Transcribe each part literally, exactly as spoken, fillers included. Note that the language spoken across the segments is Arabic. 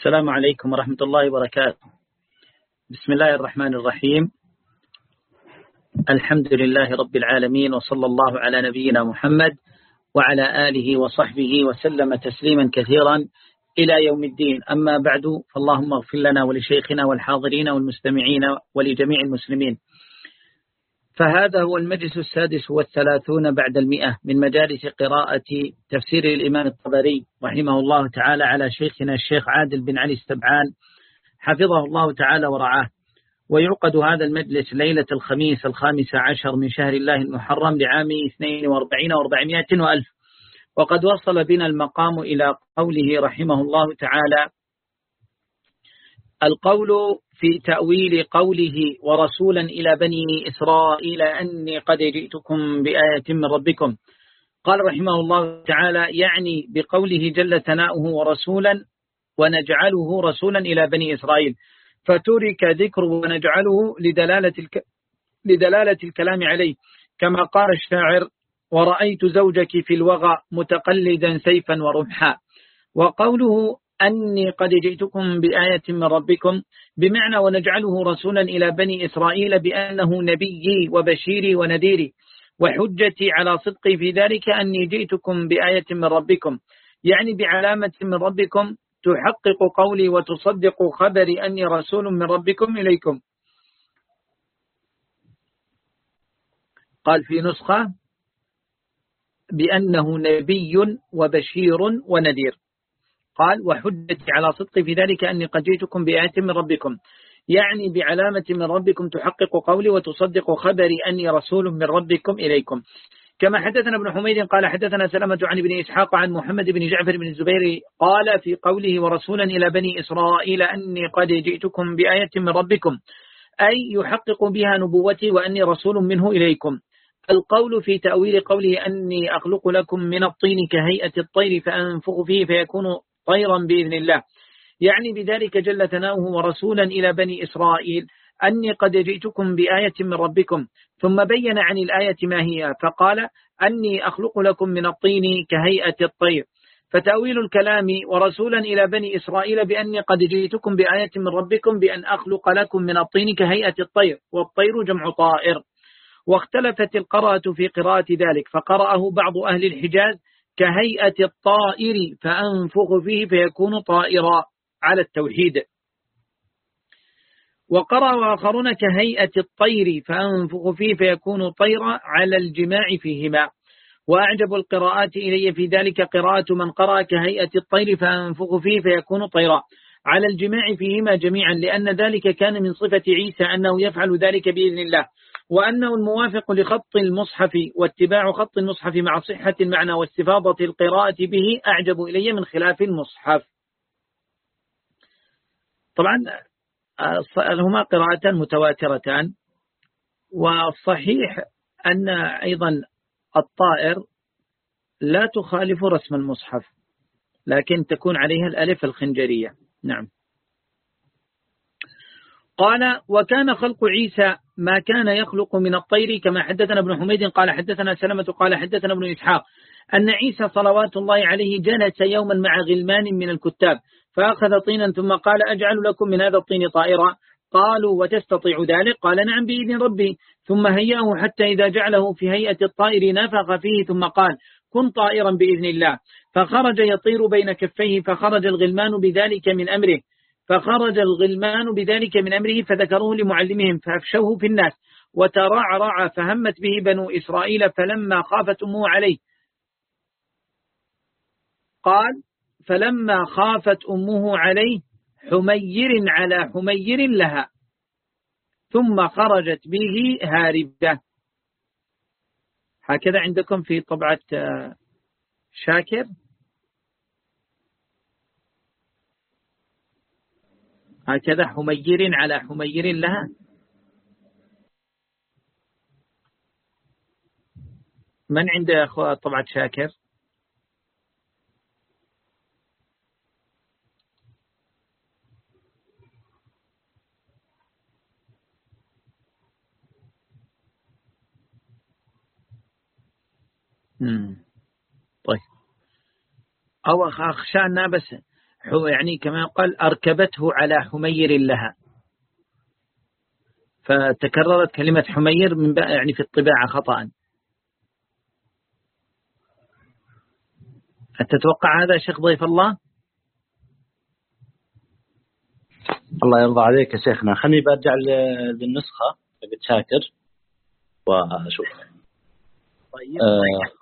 السلام عليكم ورحمة الله وبركاته. بسم الله الرحمن الرحيم. الحمد لله رب العالمين، وصلى الله على نبينا محمد وعلى آله وصحبه وسلم تسليما كثيرا إلى يوم الدين. أما بعد، فاللهم اغفر لنا ولشيخنا والحاضرين والمستمعين ولجميع المسلمين. فهذا هو المجلس السادس والثلاثون بعد المئة من مجالس قراءة تفسير الإمام الطبري رحمه الله تعالى على شيخنا الشيخ عادل بن علي السبعان حفظه الله تعالى ورعاه. ويعقد هذا المجلس ليلة الخميس الخامس عشر من شهر الله المحرم لعام اثنين وأربعين وأربعمائة وألف. وقد وصل بنا المقام إلى قوله رحمه الله تعالى: القول في تأويل قوله ورسولا إلى بني إسرائيل أني قد جئتكم بآية من ربكم. قال رحمه الله تعالى: يعني بقوله جل ثناؤه ورسولا ونجعله رسولا إلى بني إسرائيل، فترك ذكر ونجعله لدلالة, الك... لدلالة الكلام عليه، كما قال الشاعر: ورأيت زوجك في الوغى متقلدا سيفا ورمحا. وقوله أني قد جئتكم بآية من ربكم بمعنى ونجعله رسولا إلى بني إسرائيل بأنه نبيي وبشيري ونذيري، وحجتي على صدقي في ذلك أني جئتكم بآية من ربكم، يعني بعلامة من ربكم تحقق قولي وتصدق خبري أني رسول من ربكم إليكم. قال في نسخة بأنه نبي وبشير ونذير. قال: وحجتي على صدقي في ذلك أني قد جئتكم بآية من ربكم، يعني بعلامة من ربكم تحقق قولي وتصدق خبري أني رسول من ربكم إليكم. كما حدثنا ابن حميد قال حدثنا سلمة عن ابن إسحاق عن محمد بن جعفر بن الزبير قال في قوله ورسولا إلى بني إسرائيل أني قد جئتكم بآية من ربكم، أي يحقق بها نبوتي وأني رسول منه إليكم. القول في تأويل قوله أني أخلق لكم من الطين كهيئة الطير فأنفخ فيه فيكون طيرا بإذن الله، يعني بذلك جل ثناؤه ورسولا إلى بني إسرائيل أني قد جئتكم بآية من ربكم، ثم بين عن الآية ما هي فقال: أني أخلق لكم من الطين كهيئة الطير. فتأويل الكلام ورسولا إلى بني إسرائيل بأني قد جئتكم بآية من ربكم بأن أخلق لكم من الطين كهيئة الطير، والطير جمع طائر. واختلفت القراءة في قراءة ذلك، فقرأه بعض أهل الحجاز كهيئة الطائر فأنفخ فيه فيكون طائرا على التوحيد، وقرأ آخرون كهيئة الطير فأنفخ فيه فيكون طيرا على الجماع فيهما. وأعجب القراءات إلي في ذلك قراءة من قرأ كهيئة الطير فأنفخ فيه فيكون طيرا على الجماع فيهما جميعا، لأن ذلك كان من صفة عيسى أنه يفعل ذلك بإذن الله، وأنه الموافق لخط المصحف، واتباع خط المصحف مع صحة المعنى واستفاضة القراءة به أعجب إلي من خلاف المصحف. طبعا هما قراءتان متواترتان، والصحيح أن أيضا الطائر لا تخالف رسم المصحف، لكن تكون عليها الألف الخنجرية. نعم. قال: وكان خلق عيسى ما كان يخلق من الطير، كما حدثنا ابن حميد قال حدثنا سلمة قال حدثنا ابن إسحاق أن عيسى صلوات الله عليه جلس يوما مع غلمان من الكتاب فأخذ طينا ثم قال: أجعل لكم من هذا الطين طائرا؟ قالوا: وتستطيع ذلك؟ قال: نعم بإذن ربي. ثم هيأه حتى إذا جعله في هيئة الطائر نفخ فيه ثم قال: كن طائرا بإذن الله. فخرج يطير بين كفيه، فخرج الغلمان بذلك من أمره فخرج الغلمان بذلك من أمره فذكروه لمعلمهم فأفشوه في الناس، وترعرع فهمت به بنو إسرائيل فلما خافت أمه عليه. قال: فلما خافت أمه عليه حمير على حمير لها، ثم خرجت به هاربة. هكذا عندكم في طبعة شاكر. هكذا حمير على حمير لها. من عنده أخوة طبعة شاكر؟ مم. طيب. أو أخشى أن بس يعني كما قال أركبته على حمير لها، فتكررت كلمة حمير من يعني في الطباعة خطأ. أتتوقع هذا شيخ ضيف الله؟ الله يرضى عليك يا شيخنا، خليني برجع للنسخة حقت شاكر وأشوف. طيب آه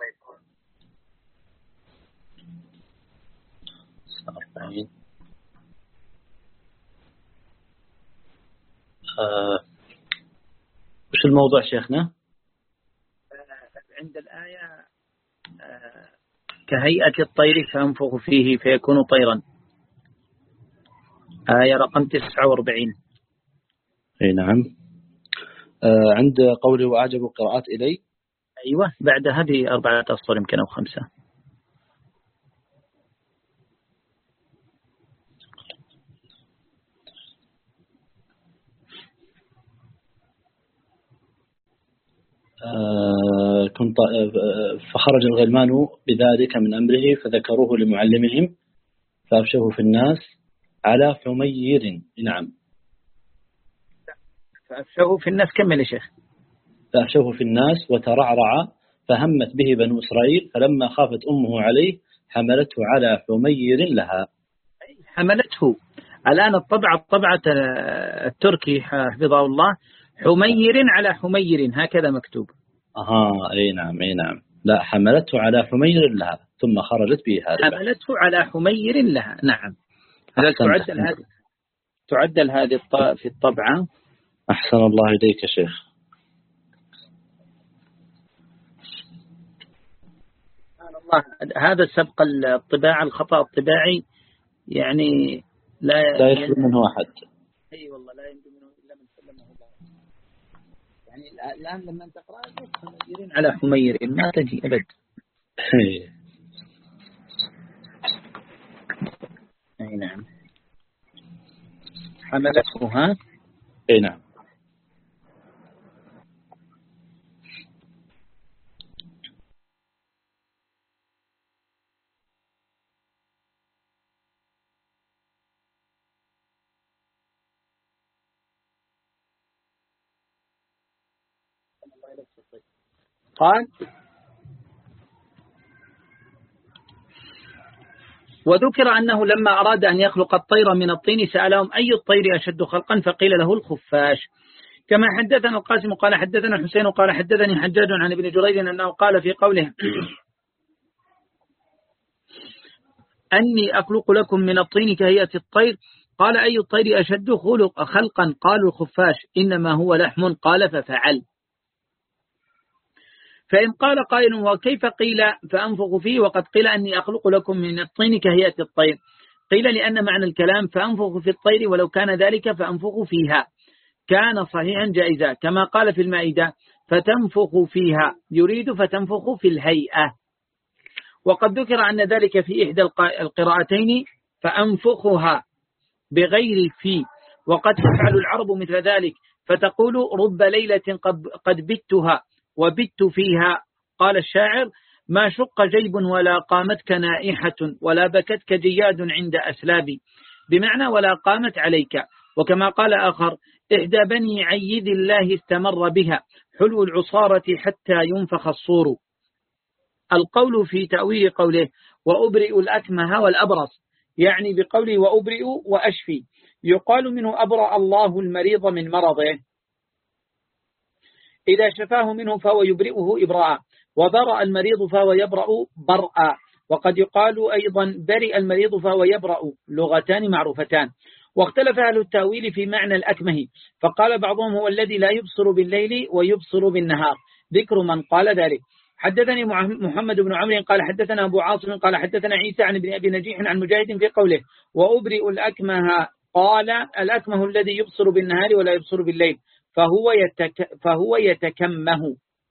آه وش الموضوع شيخنا؟ عند الآية آه كهيئة الطير فأنفخ فيه فيكون طيرا، آية رقم تسعة وأربعين. أي نعم. آه عند قوله وأعجب القراءات إلي. أيوة بعد هذه أربعة أسطر يمكن أو خمسة. آه كنت فخرج الغلمان بذلك من أمره فذكروه لمعلمهم فأفشوه في الناس على حمير. نعم. فأفشوه في الناس، كمل يا شيخ. فأفشوه في الناس وترعرع فهمت به بنو إسرائيل فلما خافت أمه عليه حملته على حمير لها. حملته. الآن الطبعة الطبعة التركي حفظه الله حمير على حمير هكذا مكتوب. أها أي نعم أي نعم. لا حملته على حمير لها ثم خرجت به هاربة. حملته على حمير لها. نعم. هذا تعدل هذه تعدل هذه في الطبعة. أحسن الله إليك يا شيخ. الله هذا سبق الطباعة، الخطأ الطباعي يعني لا لا يسلم منه أحد. أي والله لا ينجو منه إلا من سلمه الله. يعني الآن لما أنت تقرأ حمير على حمير ما تجي أبد. أي نعم. حملته ها. أي نعم. قال وذكر أنه لما أراد أن يخلق الطير من الطين سألهم أي الطير أشد خلقا فقيل له الخفاش. كما حدثنا القاسم قال حدثنا حسين قال حدثني حجاج عن ابن جريج أنه قال في قوله أني أخلق لكم من الطين كهيئة الطير قال أي الطير أشد خلق خلقا قالوا الخفاش إنما هو لحم قال ففعل. فإن قال قائل وكيف قيل فأنفخ فيه وقد قيل أني أخلق لكم من الطين كهيئة الطير؟ قيل لأن معنى الكلام فأنفخ في الطير ولو كان ذلك فأنفخ فيها كان صحيحا جائزا كما قال في المائدة فتنفخ فيها يريد فتنفخ في الهيئة. وقد ذكر أن ذلك في إحدى القراءتين فأنفخها بغير في، وقد تفعل العرب مثل ذلك فتقول رب ليلة قد بتها وبت فيها. قال الشاعر ما شق جيب ولا قامتك نائحة ولا بكتك جياد عند أسلابي، بمعنى ولا قامت عليك. وكما قال آخر إحدى بني عيد الله استمر بها حلو العصارة حتى ينفخ الصور. القول في تأويل قوله وأبرئ الأكمه والأبرص يعني بقوله وأبرئ وأشفي يقال منه أبرأ الله المريض من مرضه إذا شفاه منه فهو يبرئه إبراء، وبرأ المريض فهو يبرأ برأ. وقد يقال أيضا برئ المريض فهو يبرأ، لغتان معروفتان. واختلف أهل التأويل في معنى الأكمه فقال بعضهم هو الذي لا يبصر بالليل ويبصر بالنهار، ذكر من قال ذلك. حدثني محمد بن عمرو قال حدثنا أبو عاصم قال حدثنا عيسى عن ابن أبي نجيح عن مجاهد في قوله وأبرئ الأكمه قال الأكمه الذي يبصر بالنهار ولا يبصر بالليل فهو يتك فهو يتكمه.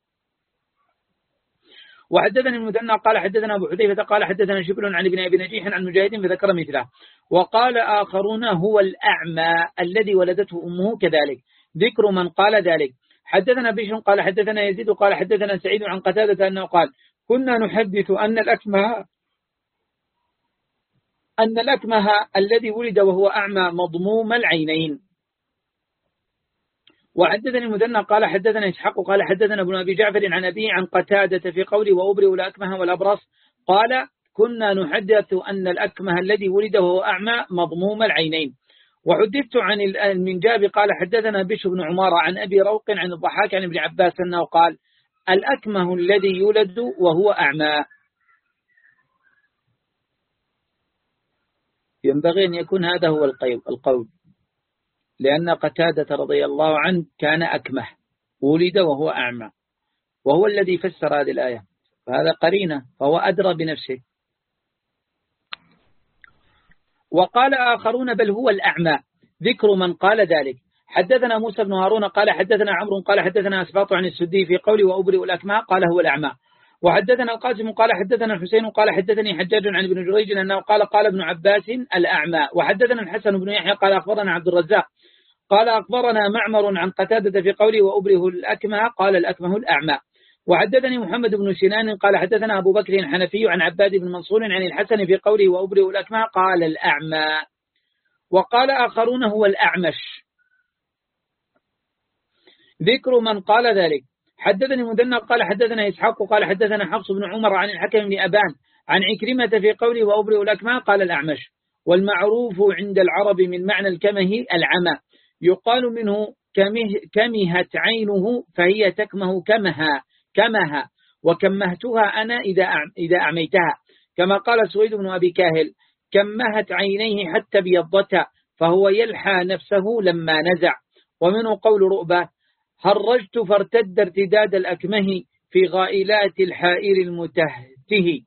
وحدثنا المثنى قال حدثنا أبو حذيفة قال حدثنا شبل عن ابن أبي نجيح عن مجاهد فذكر مثله. وقال آخرون هو الأعمى الذي ولدته أمه كذلك، ذكر من قال ذلك. حدثنا بشر قال حدثنا يزيد قال حدثنا سعيد عن قتادة أنه قال كنا نحدث أن الأكمه أن الأكمه الذي ولد وهو أعمى مضموم العينين. وحدثني المثنى قال حدثنا إسحاق قال حدثنا ابن أبي جعفر عن أبيه عن قتادة في قوله وأبرئ الأكمه والأبرص قال كنا نحدث أن الأكمه الذي ولد وهو أعمى مضموم العينين. وحدثت عن المنجاب قال حدثنا بشر بن عمارة عن أبي روق عن الضحاك عن ابن عباس أنه قال الأكمه الذي يولد وهو أعمى. ينبغي أن يكون هذا هو القول، لأن قتادة رضي الله عنه كان أكمه ولد وهو أعمى، وهو الذي فسر هذه الآية، فهذا قرينة، فهو أدرى بنفسه. وقال آخرون بل هو الأعمى، ذكر من قال ذلك. حدثنا موسى بن هارون قال حدثنا عمرو قال حدثنا أسباط عن السدي في قوله وأبرئ الأكمه قال هو الأعمى. وحدثنا القاسم قال حدثنا الحسين قال حدثني حجاج عن ابن جريج أنه قال قال ابن عباس الأعمى. وحدثنا الحسن بن يحيى قال أخبرنا عبد الرزاق قال أخبرنا معمر عن قتادة في قوله وأبرئ الأكمه قال الأكمه الأعمى. وحدثني محمد بن سنان قال حدثنا أبو بكر الحنفي عن عباد بن منصور عن الحسن في قوله وأبرئ الأكمه قال الأعمى. وقال آخرون هو الأعمش، ذكر من قال ذلك. حدثني مدنى قال حدثنا إسحاق قال حدثنا حفص بن عمر عن الحكم بن أبان عن عكرمة في قوله وأبرئ الأكمه قال الأعمش. والمعروف عند العرب من معنى الكمه العمى، يقال منه كمه كمهت عينه فهي تكمه كمها كمها وكمهتها أنا إذا إذا أعميتها، كما قال سويد بن أبي كاهل كمهت عينيه حتى بيضتا فهو يلحى نفسه لما نزع. ومنه قول رؤبة هرجت فارتد ارتداد الأكمه في غائلات الحائر المتهته.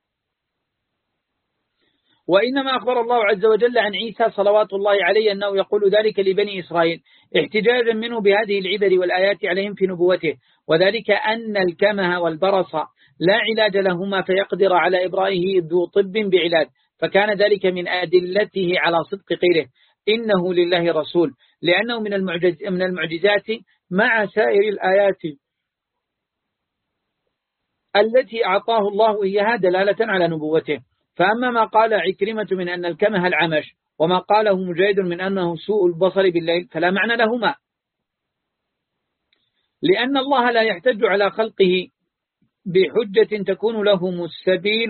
وإنما أخبر الله عز وجل عن عيسى صلوات الله عليه أنه يقول ذلك لبني إسرائيل احتجاجا منه بهذه العبر والآيات عليهم في نبوته، وذلك أن الكمه والبرص لا علاج لهما فيقدر على إبرائه ذو طب بعلاج، فكان ذلك من أدلته على صدق قيله إنه لله رسول، لأنه من المعجز من المعجزات مع سائر الآيات التي أعطاه الله إياها دلالة على نبوته. فأما ما قال عكرمة من أن الكمه العمش وما قاله مجاهد من أنه سوء البصر بالليل فلا معنى لهما، لأن الله لا يحتج على خلقه بحجة تكون لهم السبيل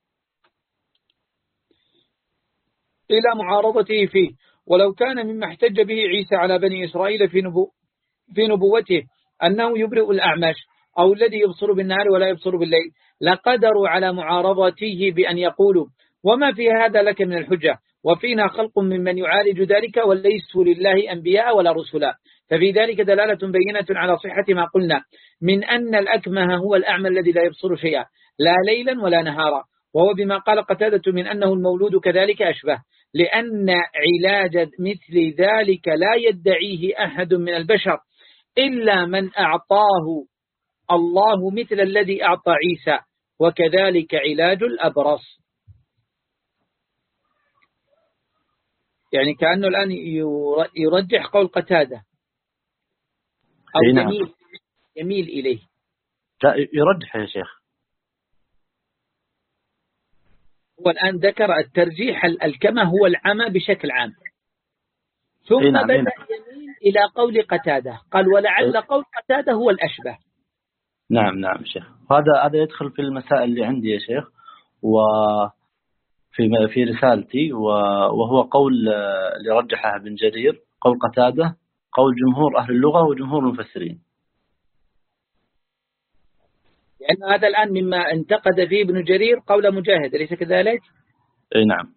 إلى معارضته فيه. ولو كان مما احتج به عيسى على بني إسرائيل في, نبو في نبوته أنه يبرئ الأعمش أو الذي يبصر بالنهار ولا يبصر بالليل لقدروا على معارضته بأن يقولوا وما في هذا لك من الحجة، وفينا خلق ممن يعالج ذلك وليسوا لله أنبياء ولا رسلا. ففي ذلك دلالة بينة على صحة ما قلنا من أن الأكمه هو الأعمى الذي لا يبصر شيئا لا ليلا ولا نهارا، وهو بما قال قتادة من أنه المولود كذلك أشبه، لأن علاج مثل ذلك لا يدعيه أحد من البشر إلا من أعطاه الله مثل الذي أعطى عيسى، وكذلك علاج الأبرص. يعني كأنه الآن يرجح قول قتادة أو يميل, يميل إليه. لا يرجح يا شيخ. هو الآن ذكر الترجيح الكما هو العمى بشكل عام، ثم نعم بدأ يميل إلى قول قتادة قال ولعل قول قتادة هو الأشبه. نعم نعم شيخ، هذا هذا يدخل في المسائل اللي عندي يا شيخ، وفي في رسالتي، وهو قول اللي رجحه ابن جرير قول قتادة قول جمهور أهل اللغة وجمهور المفسرين، لأن هذا الآن مما انتقد فيه ابن جرير قول مجاهد، أليس كذلك؟ أي نعم.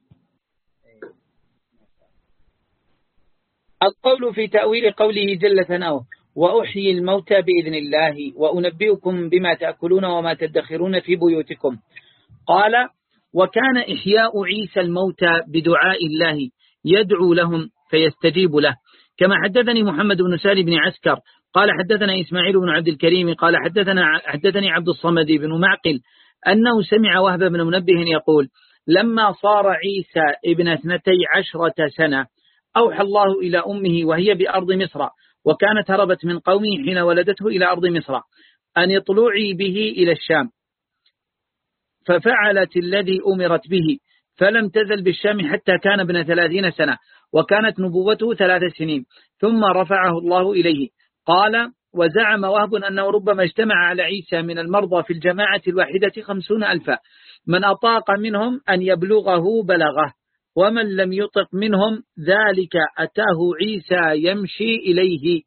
القول في تأويل قوله جل ثناؤه وأحيي الموتى بإذن الله وأنبئكم بما تأكلون وما تدخرون في بيوتكم. قال وكان إحياء عيسى الموتى بدعاء الله يدعو لهم فيستجيب له، كما حدثني محمد بن سالم بن عسكر قال حدثنا إسماعيل بن عبد الكريم قال حدثنا حدثني عبد الصمد بن معقل أنه سمع وهب بن منبه يقول لما صار عيسى ابن اثنتي عشرة سنة أوحى الله إلى أمه وهي بأرض مصر، وكانت هربت من قومه حين ولدته إلى أرض مصر أن اطلعي به إلى الشام، ففعلت الذي أمرت به فلم تزل بالشام حتى كان ابن ثلاثين سنة، وكانت نبوته ثلاث سنين، ثم رفعه الله إليه. قال: وزعم وهب أنه ربما اجتمع على عيسى من المرضى في الجماعة الواحدة خمسون ألفا، من أطاق منهم أن يبلغه بلغه، ومن لم يطق منهم ذلك أتاه عيسى يمشي إليه،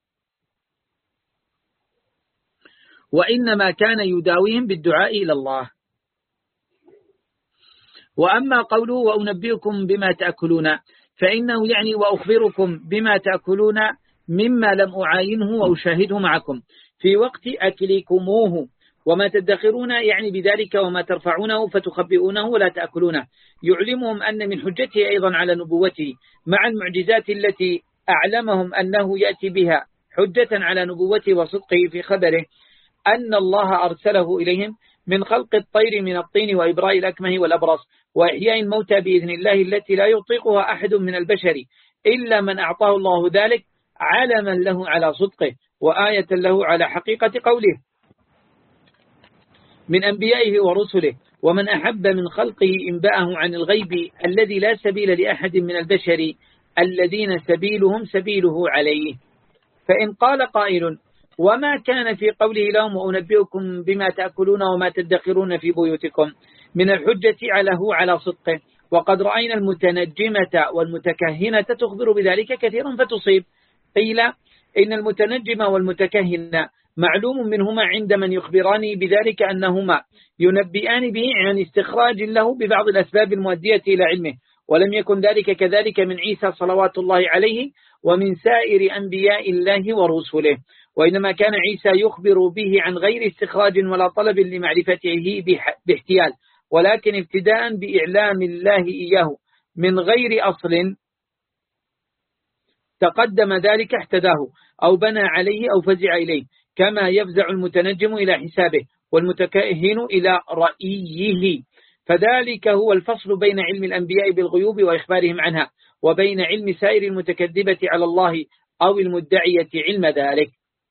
وإنما كان يداويهم بالدعاء إلى الله. وأما قوله وأنبئكم بما تأكلون، فإنه يعني وأخبركم بما تأكلون مما لم أعاينه وأشاهده معكم في وقت أكلكموه، وما تدخرون يعني بذلك وما ترفعونه فتخبئونه ولا تأكلونه، يعلمهم أن من حجته أيضا على نبوته مع المعجزات التي أعلمهم أنه يأتي بها حجة على نبوته وصدقه في خبره، أن الله أرسله إليهم من خلق الطير من الطين وإبراء الأكمه والأبرص وإحياء الموتى بإذن الله التي لا يطيقها أحد من البشر إلا من أعطاه الله ذلك، علما له على صدقه وآية له على حقيقة قوله من أنبيائه ورسله. ومن أحب من خلقه إنباءه عن الغيب الذي لا سبيل لأحد من البشر الذين سبيلهم سبيله عليه. فإن قال قائل: وما كان في قوله لهم وأنبئكم بما تأكلون وما تدخرون في بيوتكم من الحجة عليه على صدقه، وقد رأينا المتنجمة والمتكهنة تخبر بذلك كثيرا فتصيب. قيل: إن المتنجم والمتكهن معلوم منهما عند من يخبران بذلك أنهما ينبئان به عن استخراج له ببعض الأسباب المؤدية إلى علمه، ولم يكن ذلك كذلك من عيسى صلوات الله عليه ومن سائر أنبياء الله ورسله، وإنما كان عيسى يخبر به عن غير استخراج ولا طلب لمعرفته باحتيال، ولكن ابتداء بإعلام الله إياه من غير أصل تقدم ذلك احتداه أو بنى عليه أو فزع إليه، كما يفزع المتنجم إلى حسابه والمتكهن إلى رأيه. فذلك هو الفصل بين علم الأنبياء بالغيوب وإخبارهم عنها وبين علم سائر المتكذبة على الله أو المدعية علم ذلك.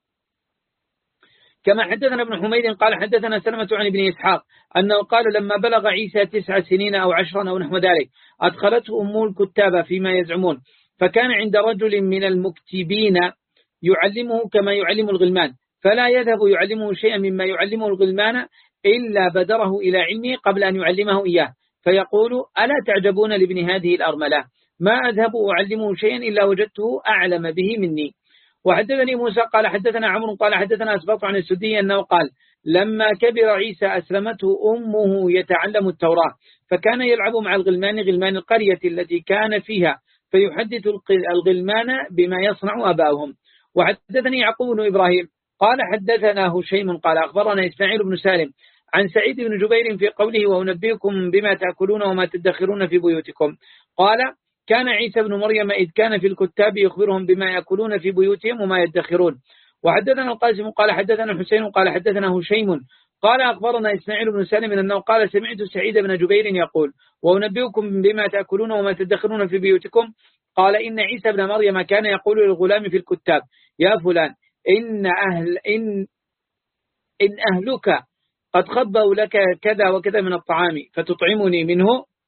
كما حدثنا ابن حميد قال حدثنا سلمة عن ابن إسحاق أنه قال لما بلغ عيسى تسع سنين أو عشرا أو نحو ذلك أدخلته أم الكتاب فيما يزعمون، فكان عند رجل من المكتبين يعلمه كما يعلم الغلمان، فلا يذهب يعلمه شيئا مما يعلمه الغلمان إلا بدره إلى علمه قبل أن يعلمه إياه، فيقول: ألا تعجبون لابن هذه الأرملة، ما أذهب أعلمه شيئا إلا وجدته أعلم به مني. وحدثني موسى قال حدثنا عمرو قال حدثنا أسباط عن السدي أنه قال لما كبر عيسى أسلمته أمه يتعلم التوراة، فكان يلعب مع الغلمان غلمان القرية التي كان فيها، فيحدث الغلمان بما يصنع أباهم. وحدثني يعقوب بن إبراهيم قال حدثنا هشيم قال أخبرنا إسماعيل بن سالم عن سعيد بن جبير في قوله وأنبئكم بما تأكلون وما تدخرون في بيوتكم، قال كان عيسى بن مريم إذ كان في الكتاب يخبرهم بما يأكلون في بيوتهم وما يدخرون. وحدثنا القاسم قال حدثنا حسين قال حدثنا هشيم قال أخبرنا إسماعيل بن سالم أنه قال سمعت سعيد بن جبير يقول وأنبئكم بما تأكلون وما تدخرون في بيوتكم، قال إن عيسى بن مريم كان يقول للغلام في الكتاب يا فلان إن أهل إن إن أهلك قد خبأوا لك كذا وكذا من الطعام فتطعمني منه.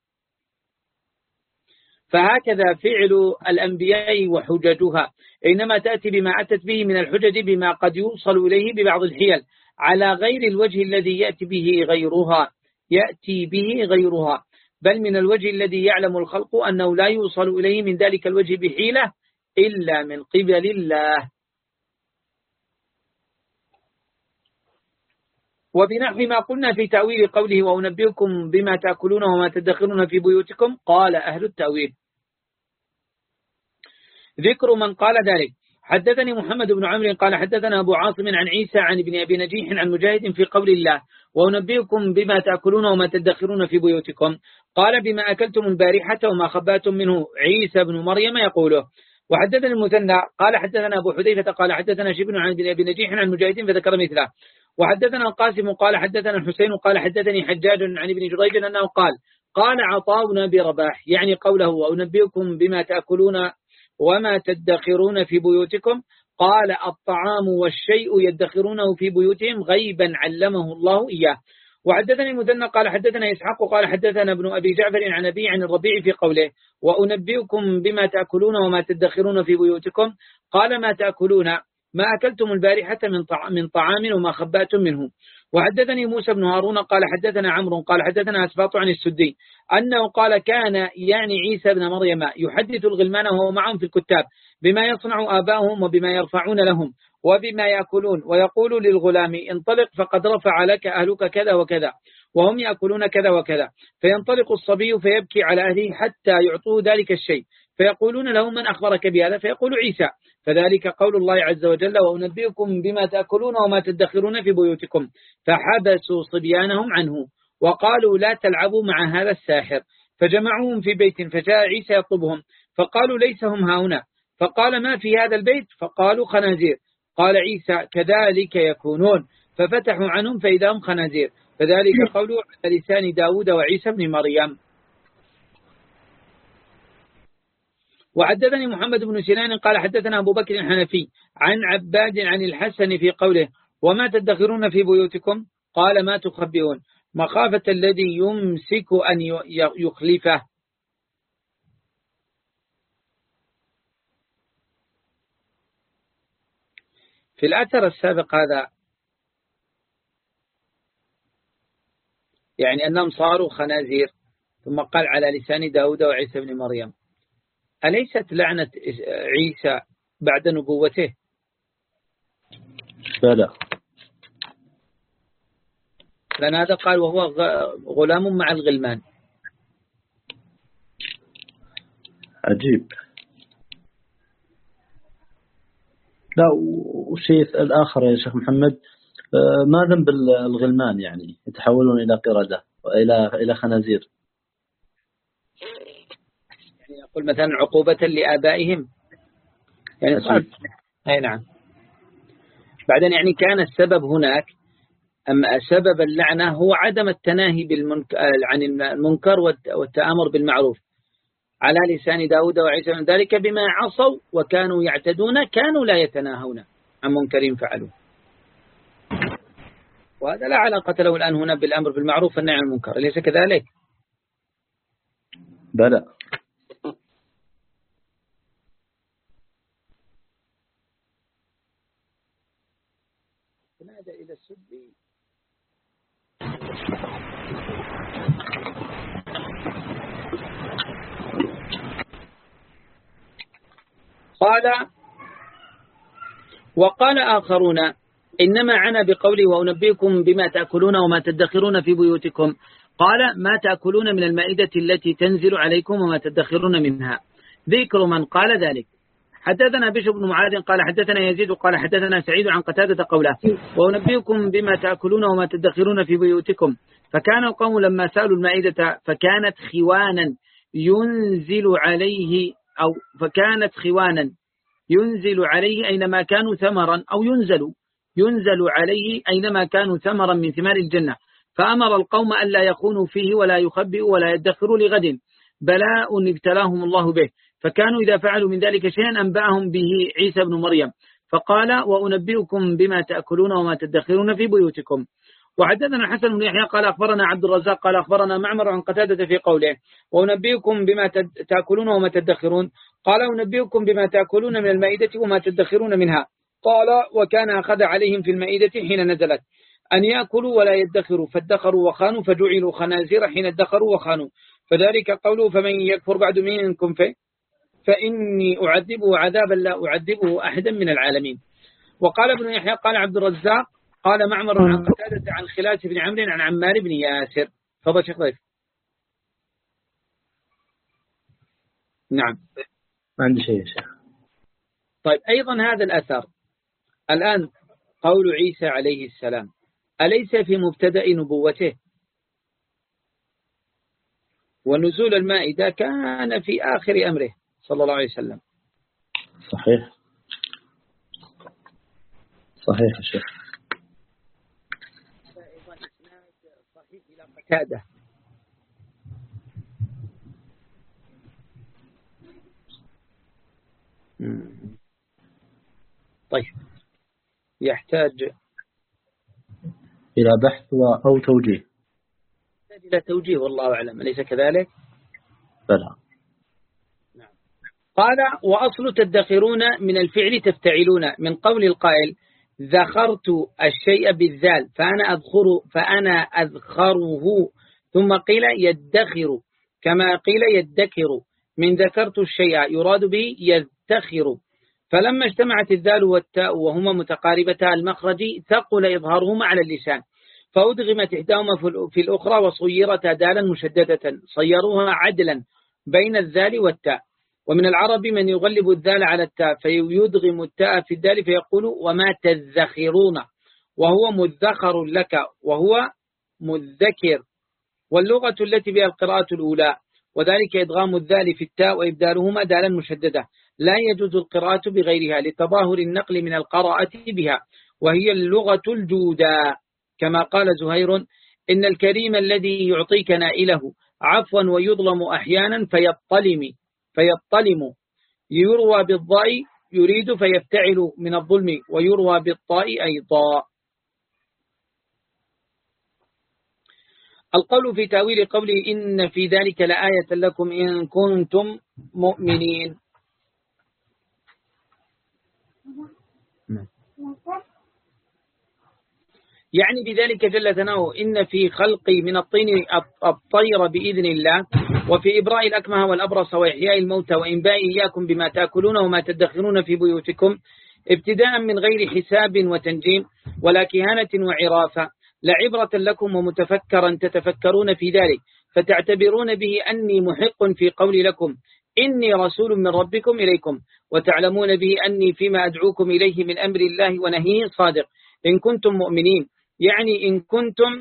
فهكذا فعل الأنبياء وحججها، إنما تأتي بما أتت به من الحجج بما قد يوصل إليه ببعض الحيل على غير الوجه الذي يأتي به غيرها يأتي به غيرها بل من الوجه الذي يعلم الخلق أنه لا يوصل إليه من ذلك الوجه بحيلة إلا من قبل الله. وبنحو ما قلنا في تأويل قوله وأنبئكم بما تأكلون وما تدخرون في بيوتكم، قال أهل التأويل. ذكر من قال ذلك. حدثني محمد بن عمرو قال حدثنا أبو عاصم عن عيسى عن ابن أبي نجيح عن مجاهد في قول الله وأنبئكم بما تأكلون وما تدخرون في بيوتكم، قال بما أكلتم البارحة وما خبأتم منه عيسى بن مريم يقوله. وحدثني المثنى قال حدثنا أبو حذيفة قال حدثنا شبن عن ابن أبي نجيح عن مجاهد فذكر مثله. وحدثنا القاسم قال حدثنا الحسين قال حدثني حجاج عن ابن جريج أنه قال قال عطاؤنا برباح يعني قوله وأنبئكم بما تأكلون وما تدخرون في بيوتكم، قال الطعام والشيء يدخرونه في بيوتهم غيبا علمه الله إياه. وحدثني مثنى قال حدثنا إسحاق قال حدثنا ابن أبي جعفر عن أبي عن الربيع في قوله وأنبئكم بما تأكلون وما تدخرون في بيوتكم قال ما تأكلون ما أكلتم البارحة من طعام وما خبأتم منه. وحدثني موسى بن هارون قال حدثنا عمرو قال حدثنا أسباط عن السدي أنه قال كان يعني عيسى بن مريم يحدث الغلمان وهو معهم في الكتاب بما يصنع آباؤهم وبما يرفعون لهم وبما يأكلون ويقول للغلام انطلق فقد رفع لك أهلك كذا وكذا وهم يأكلون كذا وكذا فينطلق الصبي فيبكي على أهله حتى يعطوه ذلك الشيء فيقولون له من أخبرك بهذا فيقول عيسى فذلك قول الله عز وجل وأنبئكم بما تأكلون وما تدخرون في بيوتكم فحبسوا صبيانهم عنه وقالوا لا تلعبوا مع هذا الساحر فجمعوهم في بيت فجاء عيسى يطلبهم فقالوا ليس هم هنا فقال ما في هذا البيت فقالوا خنازير قال عيسى كذلك يكونون ففتحوا عنهم فإذا هم خنازير فذلك قوله على لسان داود وعيسى بن مريم. وحدثني محمد بن سنان قال حدثنا أبو بكر الحنفي عن عباد عن الحسن في قوله وما تدخرون في بيوتكم قال ما تخبئون مخافة الذي يمسك أن يخلفه. في الأثر السابق هذا يعني أنهم صاروا خنازير ثم قال على لسان داود وعيسى بن مريم أليست لعنة عيسى بعد نبوته؟ لا لأن هذا قال وهو غلام مع الغلمان. عجيب. لا والشيء الآخر يا شيخ محمد ما ذنب الغلمان يعني يتحولون إلى قردة وإلى إلى خنازير يعني يقول مثلا عقوبة لآبائهم يعني صار أي نعم. بعدين يعني كان السبب هناك أما سبب اللعنة هو عدم التناهي بالمنكر عن المنكر والتأمر بالمعروف على لسان داود وعيسى من ذلك بما عصوا وكانوا يعتدون كانوا لا يتناهون عن منكر فعلوا وهذا لا علاقة له الآن هنا بالأمر بالمعروف والنهي عن المنكر أليس كذلك؟ بلى. نادى إلى السدي قال وقال آخرون إنما عنا بقوله وأنبئكم بما تأكلون وما تدخرون في بيوتكم قال ما تأكلون من المائدة التي تنزل عليكم وما تدخرون منها ذكر من قال ذلك. حدثنا بشر بن معاذ قال حدثنا يزيد قال حدثنا سعيد عن قتادة قوله وأنبئكم بما تأكلون وما تدخرون في بيوتكم فكان القوم لما سألوا المائدة فكانت خوانا ينزل عليه أو فكانت خوانا ينزل عليه أينما كانوا ثمرا أو ينزل ينزل عليه أينما كانوا ثمرا من ثمار الجنة فأمر القوم ألا يخونوا فيه ولا يخبئوا ولا يدخروا لغد بلاء ابتلاهم الله به فكانوا إذا فعلوا من ذلك شيئا أنبأهم به عيسى بن مريم فقال وأنبئكم بما تأكلون وما تدخرون في بيوتكم. وحدثنا الحسن بن يحيى قال أخبرنا عبد الرزاق قال أخبرنا معمر عن قتادة في قوله وأنبئكم بما تأكلون وما تدخرون قال أنبئكم بما تأكلون من المائدة وما تدخرون منها قال وكان أخذ عليهم في المائدة حين نزلت أن يأكلوا ولا يدخروا فادخروا وخانوا فجعلوا خنازير حين ادخروا وخانوا فذلك قوله فمن يكفر بعد منكم فيه فإني أعذبه عذابا لا أعذبه أحدا من العالمين. وقال ابن يحيى قال عبد الرزاق قال معمر عن قتادة عن خلاس بن عمرو عن عمار بن ياسر. تفضل شيخ ضيف. نعم ما عندي شيء يا شيخ. طيب أيضا هذا الأثر الآن قول عيسى عليه السلام أليس في مبتدأ نبوته ونزول المائدة كان في آخر أمره صلى الله عليه وسلم؟ صحيح صحيح يا شيخ. صحيح إلى قتادة. طيب يحتاج إلى بحث أو توجيه. إلى توجيه والله أعلم، أليس كذلك؟ بلى. نعم. قال وأصل تدخرون من الفعل تفتعلون، من قول القائل ذخرت الشيء بالذال فأنا أذخر فأنا أذخره، ثم قيل يدخر كما قيل يدكر، من ذكرت الشيء يراد به يذتخر. فلما اجتمعت الذال والتاء وهما متقاربتا المخرج ثقل إظهارهما على اللسان، فأدغمت إحداهما في الأخرى وصيرتا دالا مشددة، صيروها عدلا بين الذال والتاء. ومن العرب من يغلب الذال على التاء فيدغم التاء في الذال فيقول وما تذخرون، وهو مذخر لك وهو مذكر. واللغة التي بها القراءة الأولى، وذلك إدغام الذال في التاء وإبدالهما دالا مشددة، لا يجوز القراءة بغيرها لتظاهر النقل من القراءة بها، وهي اللغة الجودة، كما قال زهير إن الكريم الذي يعطيك نائله عفوا ويظلم أحيانا فيطلم فيطلم يروى بالضاء يريد فيفتعل من الظلم، ويروى بالطاء أيضا. القول في تأويل قوله إن في ذلك لآية لكم إن كنتم مؤمنين. يعني بذلك جل ثناؤه إن في خلق من الطين الطير بإذن الله، وفي إبراء الأكمه والأبرص وإحياء الموتى وإنباء إياكم بما تأكلون وما تدخرون في بيوتكم ابتداء من غير حساب وتنجيم ولا كهانة وعرافة، لعبرة لكم ومتفكرا تتفكرون في ذلك، فتعتبرون به أني محق في قولي لكم إني رسول من ربكم إليكم، وتعلمون به أني فيما أدعوكم إليه من أمر الله ونهيه صادق إن كنتم مؤمنين، يعني إن كنتم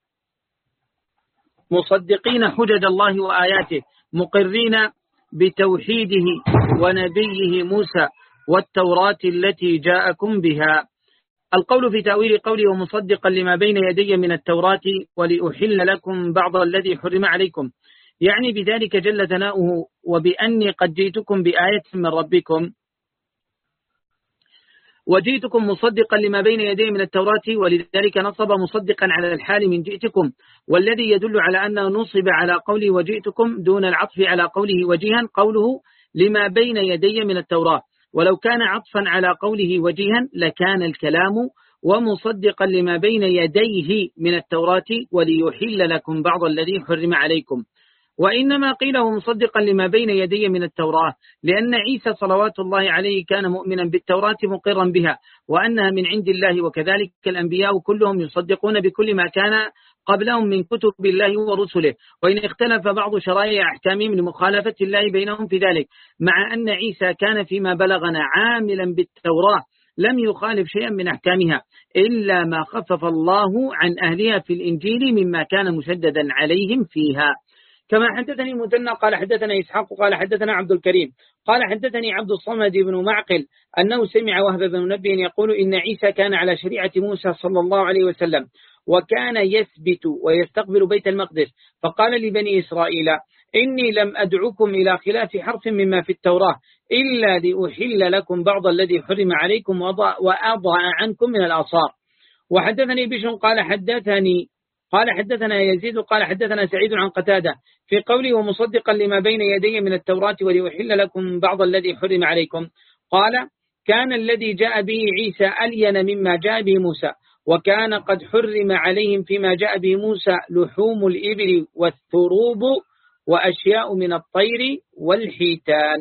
مصدقين حجج الله وآياته مقرين بتوحيده ونبيه موسى والتوراة التي جاءكم بها. القول في تأويل قوله ومصدقا لما بين يدي من التوراة ولأحل لكم بعض الذي حرم عليكم، يعني بذلك جل ثناؤه وبأني قد جئتكم بآية من ربكم، وجئتكم مصدقا لما بين يدي من التوراة، ولذلك نصب مصدقا على الحال من جئتكم، والذي يدل على أنه نصب على قوله وجئتكم دون العطف على قوله وجيها قوله لما بين يدي من التوراة، ولو كان عطفا على قوله وجيها لكان الكلام ومصدقا لما بين يديه من التوراة وليحل لكم بعض الذي حرم عليكم، وإنما قيله مصدقا لما بين يدي من التوراة لأن عيسى صلوات الله عليه كان مؤمنا بالتوراة مقرا بها وأنها من عند الله، وكذلك الأنبياء كلهم يصدقون بكل ما كان قبلهم من كتب الله ورسله، وإن اختلف بعض شرائع أحكامهم لمخالفة الله بينهم في ذلك، مع أن عيسى كان فيما بلغنا عاملا بالتوراة لم يخالف شيئا من أحكامها إلا ما خفف الله عن أهلها في الإنجيل مما كان مشددا عليهم فيها. كما حدثني المثنى قال حدثنا إسحاق قال حدثنا عبد الكريم قال حدثني عبد الصمد بن معقل أنه سمع وهب بن منبه يقول إن عيسى كان على شريعة موسى صلى الله عليه وسلم، وكان يثبت ويستقبل بيت المقدس، فقال لبني إسرائيل إني لم أدعوكم إلى خلاف حرف مما في التوراة إلا لأحل لكم بعض الذي حرم عليكم وأضع عنكم من الآثار. وحدثني بشر قال حدثني قال حدثنا يزيد قال حدثنا سعيد عن قتادة في قوله ومصدقا لما بين يدي من التوراة وليحل لكم بعض الذي حرم عليكم، قال كان الذي جاء به عيسى ألين مما جاء به موسى، وكان قد حرم عليهم فيما جاء به موسى لحوم الإبل والثروب وأشياء من الطير والحيتان.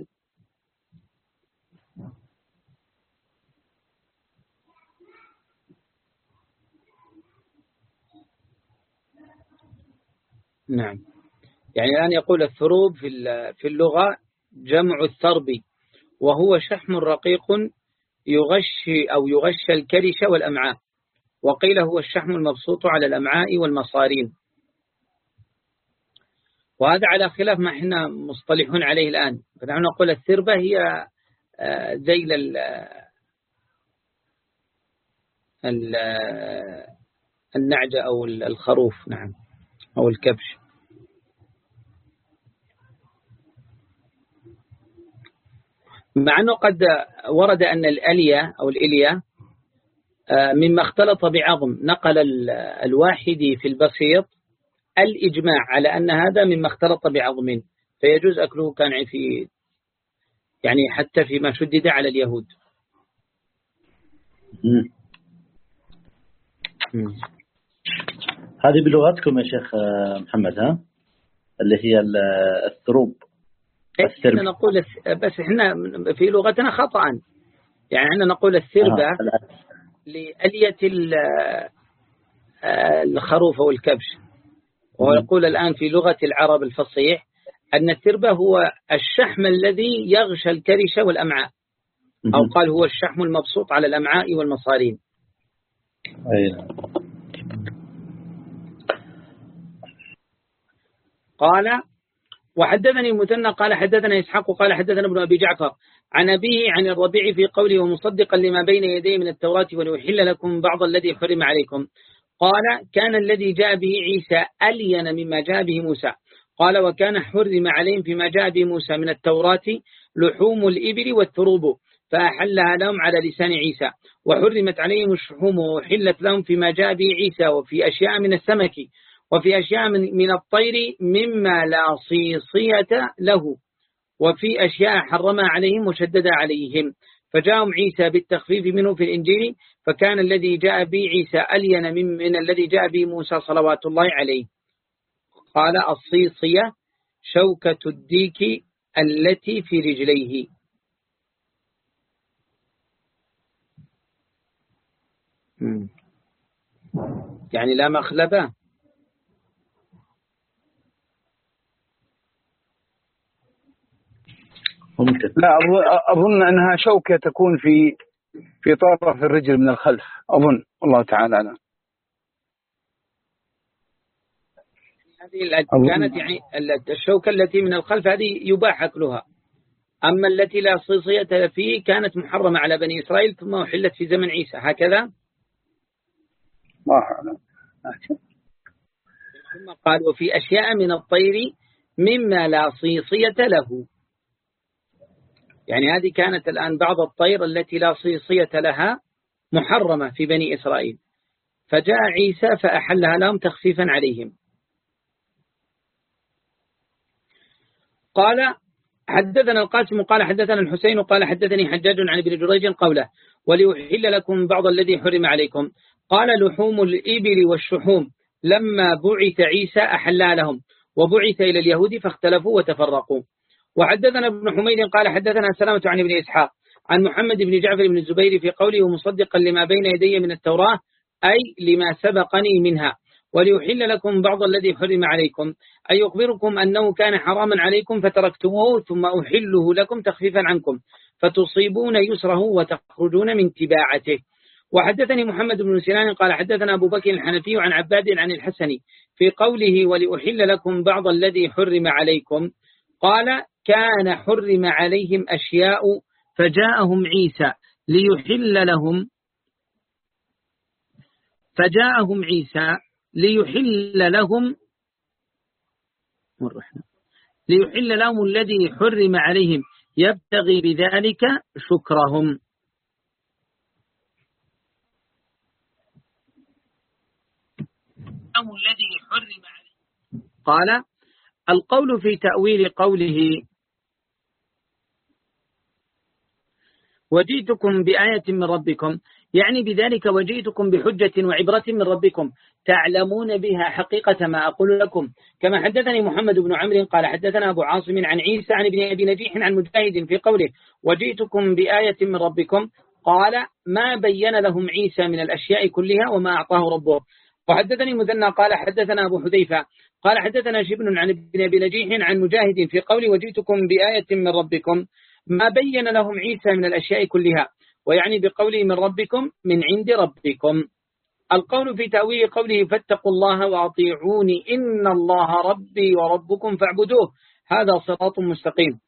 نعم، يعني الآن يقول الثروب في اللغة جمع الثرب، وهو شحم رقيق يغشي أو يغشى الكرش والأمعاء، وقيل هو الشحم المبسوط على الأمعاء والمصارين، وهذا على خلاف ما احنا مصطلحون عليه الآن. فنحن نقول الثربة هي ذيل النعجة أو الخروف، نعم، أو الكبش. مع أنه قد ورد أن الألية أو الإلية مما اختلط بعظم، نقل الواحد في البسيط الإجماع على أن هذا مما اختلط بعظم فيجوز أكله، كان في يعني حتى فيما شدد على اليهود. هذه بلغتكم يا شيخ محمد، ها اللي هي الثروب احنا نقول، بس احنا في لغتنا خطأ، يعني احنا نقول الثربة آه. لألية الخروف والكبش، ويقول الآن في لغة العرب الفصيح أن الثربة هو الشحم الذي يغشى الكرش والأمعاء، أو قال هو الشحم المبسوط على الأمعاء والمصارين. أيه. قال وحدثني المثنى قال حدثنا إسحاق قال حدثنا ابن أبي جعفر عن أبيه عن الربيع في قوله ومصدقا لما بين يديه من التوراة وليحل لكم بعض الذي حرم عليكم. قال كان الذي جاء به عيسى ألين مما جاء به موسى. قال وكان حرم عليهم فيما جاء به موسى من التوراة لحوم الإبل والثروب فأحلها لهم على لسان عيسى، وحرمت عليهم الشحوم وحلت لهم فيما جاء به عيسى، وفي أشياء من السمك وفي أشياء من الطير مما لا صيصية له، وفي أشياء حرمها عليهم وشدد عليهم. فجاءهم عيسى بالتخفيف منه في الإنجيل، فكان الذي جاء به عيسى ألين من, من الذي جاء به موسى صلوات الله عليه. قال الصيصية شوكة الديك التي في رجليه. يعني لا مخلبة. ممكن. لا أظن أنها شوكة تكون في في طرف الرجل من الخلف، أظن الله تعالى أعلم. هذه كانت يعني الشوكة التي من الخلف هذه يباح أكلها، أما التي لا صيصية فيه كانت محرمة على بني إسرائيل ثم أحلت في زمن عيسى، هكذا ما أعلم. ثم قال وفي أشياء من الطير مما لا صيصية له، يعني هذه كانت الآن بعض الطير التي لا صيصية لها محرمة في بني إسرائيل، فجاء عيسى فأحلها لهم تخفيفا عليهم. قال حدثنا القاسم قال حدثنا الحسين قال حدثني حجاج عن ابن جريج قوله وليحل لكم بعض الذي حرم عليكم. قال لحوم الإبل والشحوم لما بعث عيسى أحلها لهم، وبعث إلى اليهود فاختلفوا وتفرقوا. وحدثنا ابن حميد قال حدثنا سلامة عن ابن إسحاق عن محمد بن جعفر بن الزبير في قوله مصدقا لما بين يدي من التوراة أي لما سبقني منها، وليحل لكم بعض الذي حرم عليكم، أي يخبركم أنه كان حراما عليكم فتركتموه ثم أحله لكم تخفيفا عنكم فتصيبون يسره وتخرجون من تباعته. وحدثني محمد بن سنان قال حدثنا أبو بكر الحنفي عن عباد عن الحسن في قوله ولأحل لكم بعض الذي حرم عليكم، قال كان حرم عليهم أشياء فجاءهم عيسى ليحل لهم فجاءهم عيسى ليحل لهم ليحل لهم الذي حرم عليهم يبتغي بذلك شكرهم. الذي حرم عليهم. قال القول في تأويل قوله وجئتكم بآية من ربكم، يعني بذلك وجئتكم بحجة وعبرة من ربكم تعلمون بها حقيقة ما أقول لكم، كما حدثني محمد بن عمرو قال حدثنا أبو عاصم عن عيسى عن ابن أبي نجيح عن مجاهد في قوله وجئتكم بآية من ربكم، قال ما بين لهم عيسى من الأشياء كلها وما أعطاه ربه. وحدثني مذنى قال حدثنا أبو حذيفة قال حدثنا شبن عن ابن أبي نجيح عن مجاهد في قوله وجئتكم بآية من ربكم، ما بين لهم عيسى من الأشياء كلها، ويعني بقوله من ربكم من عند ربكم. القول في تأويل قوله فاتقوا الله وأطيعوني إن الله ربي وربكم فاعبدوه، هذا صراط مستقيم،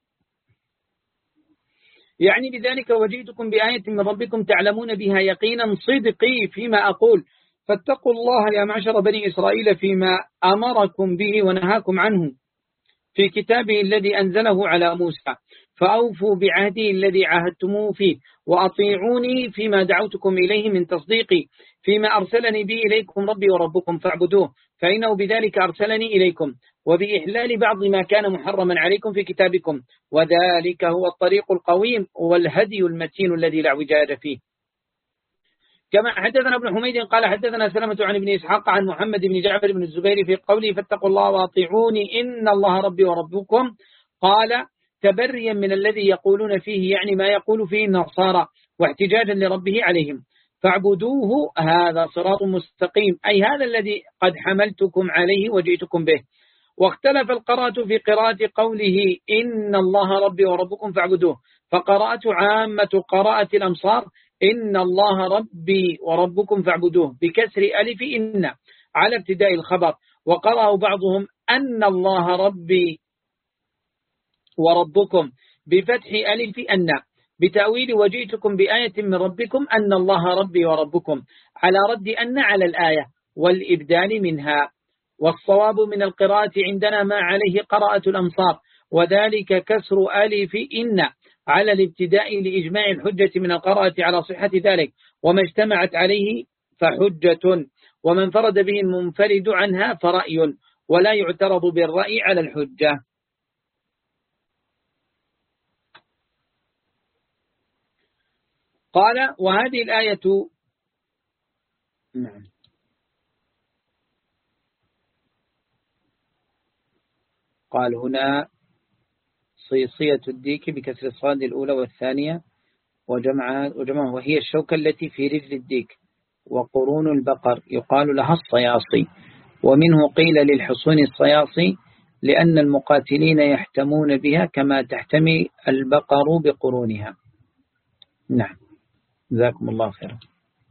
يعني بذلك وجئتكم بآية من ربكم تعلمون بها يقينا صدقي فيما أقول، فاتقوا الله يا معشر بني إسرائيل فيما أمركم به ونهاكم عنه في كتابه الذي أنزله على موسى، فأوفوا بعهدي الذي عاهدتموه فيه وأطيعوني فيما دعوتكم إليه من تصديقي فيما أرسلني به إليكم ربي وربكم فاعبدوه فإنه بذلك أرسلني إليكم وبإحلال بعض ما كان محرما عليكم في كتابكم وذلك هو الطريق القويم والهدي المتين الذي لا اعوجاج فيه. كما حدثنا ابن حميد قال حدثنا سلمة عن ابن إسحاق عن محمد بن جعفر بن الزبير في قوله فاتقوا الله وأطيعوني إن الله ربي وربكم قال تبريا من الذي يقولون فيه يعني ما يقول فيه النصارى واحتجاجا لربه عليهم فاعبدوه هذا صراط مستقيم أي هذا الذي قد حملتكم عليه وجئتكم به. واختلف القراءة في قراءة قوله إن الله ربي وربكم فاعبدوه فقراءة عامة قراءة الأمصار إن الله ربي وربكم فاعبدوه بكسر ألف إن على ابتداء الخبر وقرأوا بعضهم أن الله ربي وربكم بفتح ألف أن بتأويل وجئتكم بآية من ربكم أن الله ربي وربكم على رد أن على الآية والإبدال منها. والصواب من القراءة عندنا ما عليه قراءة الأمصار وذلك كسر ألف إن على الابتداء لإجماع الحجة من القراءة على صحة ذلك وما اجتمعت عليه فحجة ومن فرد به المنفرد عنها فرأي ولا يعترض بالرأي على الحجة. قال وهذه الآية نعم قال هنا صيصية الديك بكسر الصاد الأولى والثانية وجمعها وجمعها وهي الشوكة التي في رجل الديك وقرون البقر يقال لها الصياصي ومنه قيل للحصون الصياصي لأن المقاتلين يحتمون بها كما تحتمي البقر بقرونها. نعم جزاكم الله خيرا.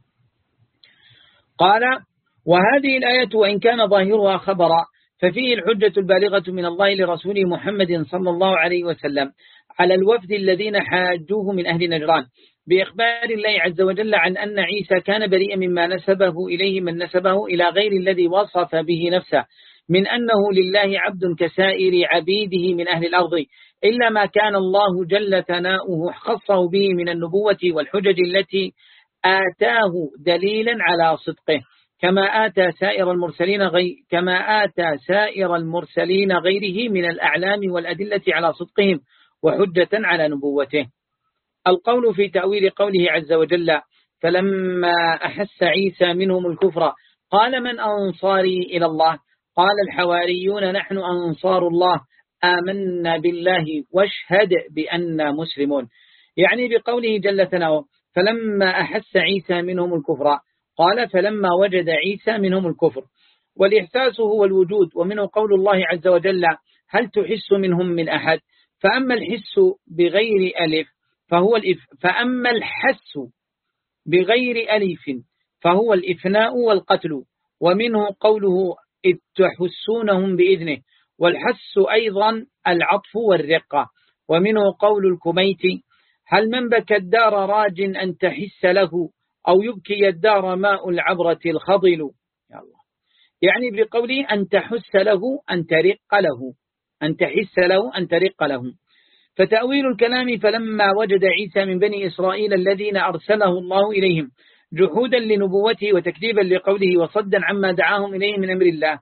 قال وهذه الآية وإن كان ظاهرها خبرا ففيه الحجة البالغة من الله لرسوله محمد صلى الله عليه وسلم على الوفد الذين حاجوه من أهل نجران بإخبار الله عز وجل عن أن عيسى كان بريئا مما نسبه إليه من نسبه إلى غير الذي وصف به نفسه من أنه لله عبد كسائر عبيده من أهل الأرض إلا ما كان الله جل ثناؤه خصه به من النبوة والحجج التي آتاه دليلا على صدقه كما آتى سائر المرسلين غير كما آتى سائر المرسلين غيره من الأعلام والأدلة على صدقهم وحجة على نبوته. القول في تأويل قوله عز وجل فلما أحس عيسى منهم الكفر قال من أنصاري إلى الله قال الحواريون نحن أنصار الله آمنا بالله واشهد بأننا مسلمون يعني بقوله جل ثناؤه فلما أحس عيسى منهم الكفر قال فلما وجد عيسى منهم الكفر والإحساس هو الوجود ومنه قول الله عز وجل هل تحس منهم من أحد فأما الحس بغير ألف فهو الإف فأما الحس بغير ألف فهو الإفناء والقتل ومنه قوله إذ تحسونهم بإذنه والحس أيضا العطف والرقة ومنه قول الكميتي هل من بكى الدار راج أن تحس له أو يبكي الدار ماء العبرة الخضل يا الله يعني بقوله أن تحس له أن ترق له أن تحس له أن ترق له. فتأويل الكلام فلما وجد عيسى من بني إسرائيل الذين أرسله الله إليهم جحودا لنبوته وتكذيبا لقوله وصدا عما دعاهم إليه من أمر الله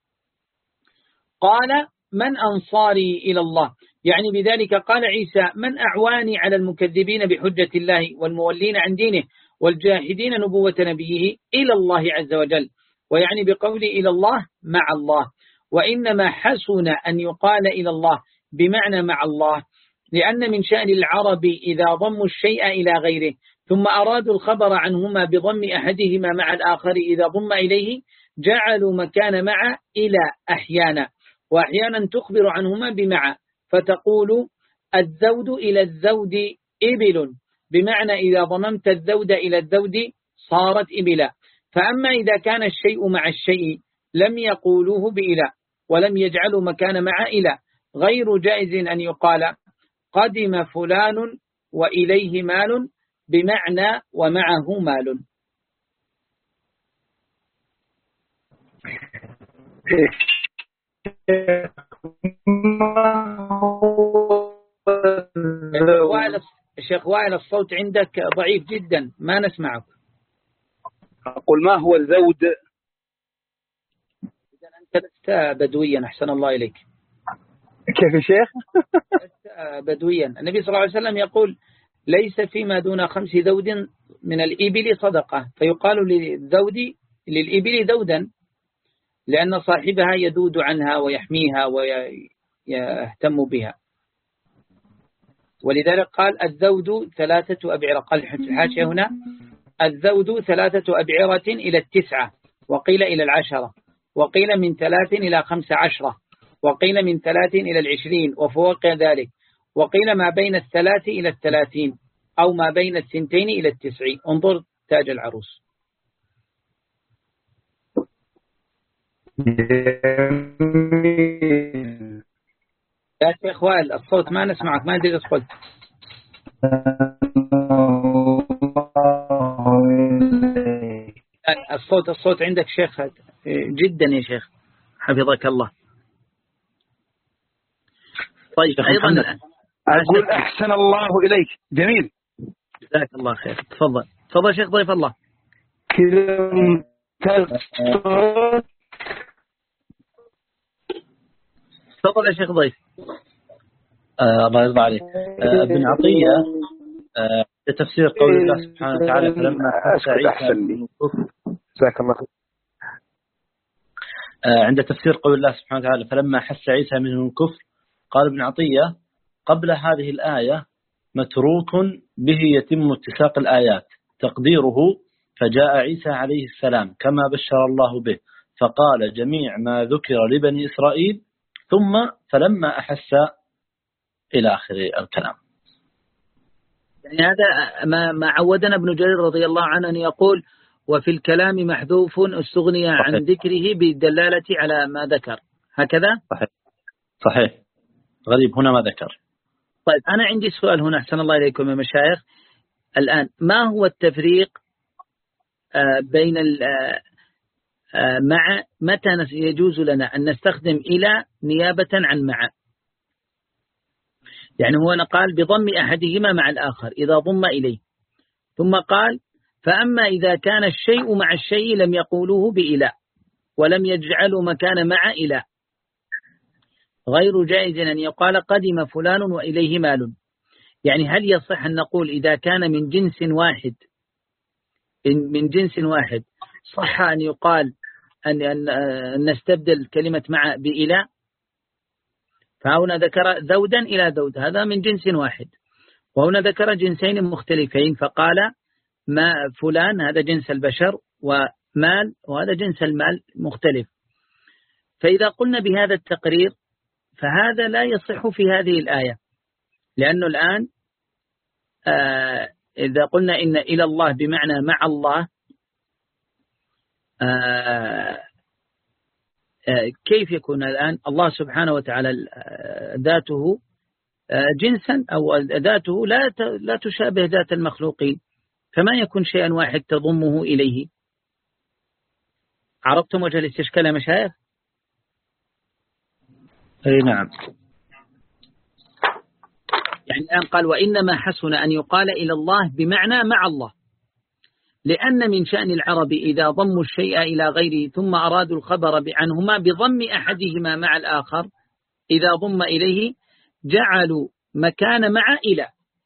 قال من أنصاري إلى الله يعني بذلك قال عيسى من أعواني على المكذبين بحجة الله والمولين عن دينه والجاحدين نبوة نبيه إلى الله عز وجل ويعني بقوله إلى الله مع الله وإنما حسن أن يقال إلى الله بمعنى مع الله لأن من شأن العرب إذا ضموا الشيء إلى غيره ثم أرادوا الخبر عنهما بضم أحدهما مع الآخر إذا ضم إليه جعلوا مكان مع إلى أحيانا وأحيانا تخبر عنهما بمع فتقول الزود إلى الزود إبل بمعنى إذا ضممت الزود إلى الزود صارت إبلا. فأما إذا كان الشيء مع الشيء لم يقولوه بإلى ولم يجعلوا مكان مع إلى غير جائز أن يقال قدم فلان وإليه مال بمعنى ومعه مال. ما هو الشيخ وائل الصوت عندك ضعيف جدا ما نسمعك. أقول ما هو الذود؟ إذا أنت لست بدويا أحسن الله إليك. كيف يا شيخ؟ لست بدويا. النبي صلى الله عليه وسلم يقول ليس فيما دون خمس ذود من الإبل صدقة، فيقال للذود للإبل ذودا لأن صاحبها يذود عنها ويحميها ويهتم بها، ولذلك قال الذود ثلاثة أبعرة. قال الحاشية هنا الذود ثلاثة أبعرة إلى التسعة، وقيل إلى العشرة، وقيل من ثلاث إلى خمس عشرة، وقيل من ثلاث إلى العشرين وفوق ذلك، وقيل ما بين الثلاث إلى الثلاثين، أو ما بين الثنتين إلى التسعين. انظر تاج العروس. يا شيخ وائل الصوت ما نسمعك، ما أدري إيش قلت. الصوت الصوت عندك شيخ جدا يا شيخ حفظك الله. طيب أيضا أقول أحسن الله إليك. جميل جزاك الله خير. تفضل تفضل شيخ ضيف الله. تفضل يا شيخ ضيف. آه الله يرضى عليك. آه ابن عطية آه تفسير قول الله سبحانه وتعالى فلما حس عيسى جزاك الله خير. آه عند تفسير قول الله سبحانه وتعالى فلما حس عيسى منهم الكفر قال ابن عطية قبل هذه الآية متروك به يتم اتساق الآيات، تقديره فجاء عيسى عليه السلام كما بشر الله به فقال جميع ما ذكر لبني إسرائيل ثم فلما أحس إلى آخر الكلام. يعني هذا ما ما عودنا ابن جرير رضي الله عنه أن يقول وفي الكلام محذوف استغني عن ذكره بالدلالة على ما ذكر، هكذا؟ صحيح صحيح. غريب هنا ما ذكر. طيب أنا عندي سؤال هنا أحسن الله إليكم يا مشايخ. الآن ما هو التفريق بين مع متى يجوز لنا أن نستخدم إلى نيابة عن مع؟ يعني هو قال بضم أحدهما مع الآخر إذا ضم إليه، ثم قال فأما إذا كان الشيء مع الشيء لم يقولوه بإله ولم يجعلوا مكان مع إله، غير جائز أن يقال قدم فلان وإليه مال. يعني هل يصح أن نقول إذا كان من جنس واحد من جنس واحد صح أن يقال أن, أن نستبدل كلمة مع بإله؟ فهنا ذكر ذودا إلى ذود، هذا من جنس واحد، وهنا ذكر جنسين مختلفين فقال ما فلان هذا جنس البشر ومال وهذا جنس المال مختلف. فإذا قلنا بهذا التقرير فهذا لا يصح في هذه الآية، لأنه الآن آه إذا قلنا إن إلى الله بمعنى مع الله آه آه كيف يكون الآن الله سبحانه وتعالى ذاته آه جنسا أو ذاته لا لا تشابه ذات المخلوقين، فما يكون شيئا واحد تضمه إليه. عرفتم وجه الاستشكال يا مشايخ؟ أي نعم. يعني الآن قال وإنما حسن أن يقال إلى الله بمعنى مع الله، لأن من شأن العرب إذا ضموا الشيء إلى غيره ثم أرادوا الخبر عنهما بضم أحدهما مع الآخر إذا ضم إليه جعلوا مكان مع إلى.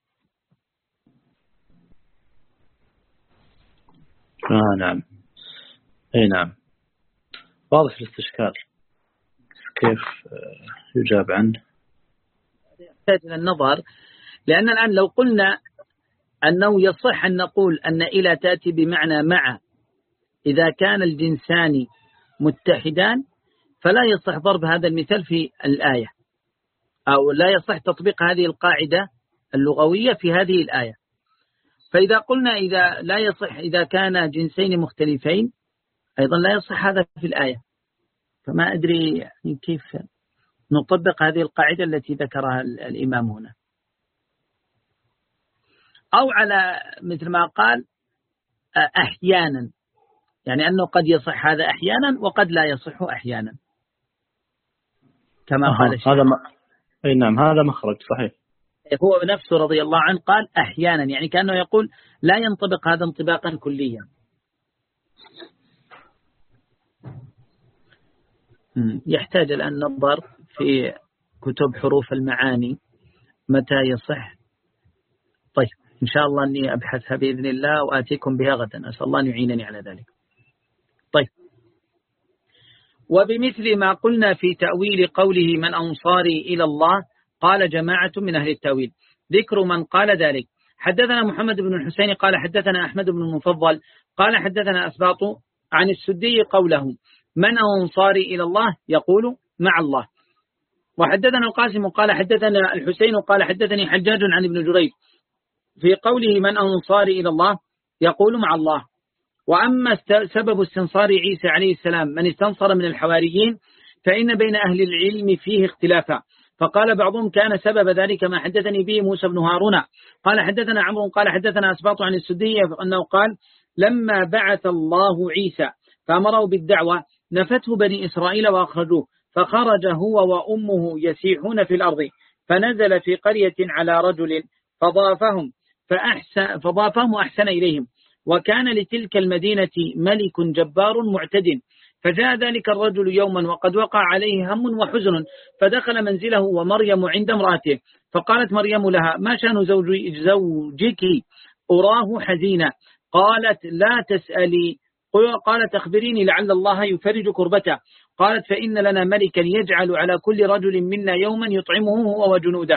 آه نعم. أي نعم. واضح الاستشكال. كيف يجاب عنه؟ يحتاج إلى النظر، لأن الآن لو قلنا أنه يصح أن نقول أن إلى تأتي بمعنى مع إذا كان الجنسان متحدان فلا يصح ضرب هذا المثال في الآية، أو لا يصح تطبيق هذه القاعدة اللغوية في هذه الآية. فإذا قلنا إذا لا يصح إذا كان جنسين مختلفين أيضا لا يصح هذا في الآية، فما أدري يعني كيف نطبق هذه القاعدة التي ذكرها الإمام هنا، أو على مثل ما قال أحيانا، يعني أنه قد يصح هذا أحيانا وقد لا يصح أحيانا كما أه قال الشيخ. هذا ما... أي نعم هذا مخرج صحيح. هو نفسه رضي الله عنه قال أحيانا، يعني كأنه يقول لا ينطبق هذا انطباقا كليا. يحتاج الآن نظر في كتب حروف المعاني متى يصح. طيب إن شاء الله أني أبحثها بإذن الله وآتيكم بها غدا، أسأل الله أن يعينني على ذلك. طيب، وبمثل ما قلنا في تأويل قوله من أنصاري إلى الله، قال جماعة من أهل التأويل. ذكر من قال ذلك: حدثنا محمد بن الحسين قال حدثنا أحمد بن المفضل قال حدثنا أسباط عن السدي قوله من أنصاري إلى الله يقول مع الله. وحدثنا القاسم قال حدثنا الحسين قال حدثني حجاج عن ابن جريج في قوله من أنصاري إلى الله يقول مع الله. وأما سبب استنصار عيسى عليه السلام من استنصر من الحواريين فإن بين أهل العلم فيه اختلافا، فقال بعضهم كان سبب ذلك ما حدثني به موسى بن هارون قال حدثنا عمرو قال حدثنا أسباط عن السدي أنه قال لما بعث الله عيسى فأمره بالدعوة نفته بني إسرائيل وأخرجوه، فخرج هو وأمه يسيحون في الأرض، فنزل في قرية على رجل فضافهم فأحسن فضافهم أحسن إليهم، وكان لتلك المدينة ملك جبار معتد، فجاء ذلك الرجل يوما وقد وقع عليه هم وحزن، فدخل منزله ومريم عند امرأته، فقالت مريم لها ما شأن زوجك أراه حزينا؟ قالت لا تسألي، قالت أخبريني لعل الله يفرج كربته. قالت فإن لنا ملكا يجعل على كل رجل منا يوما يطعمه هو وجنوده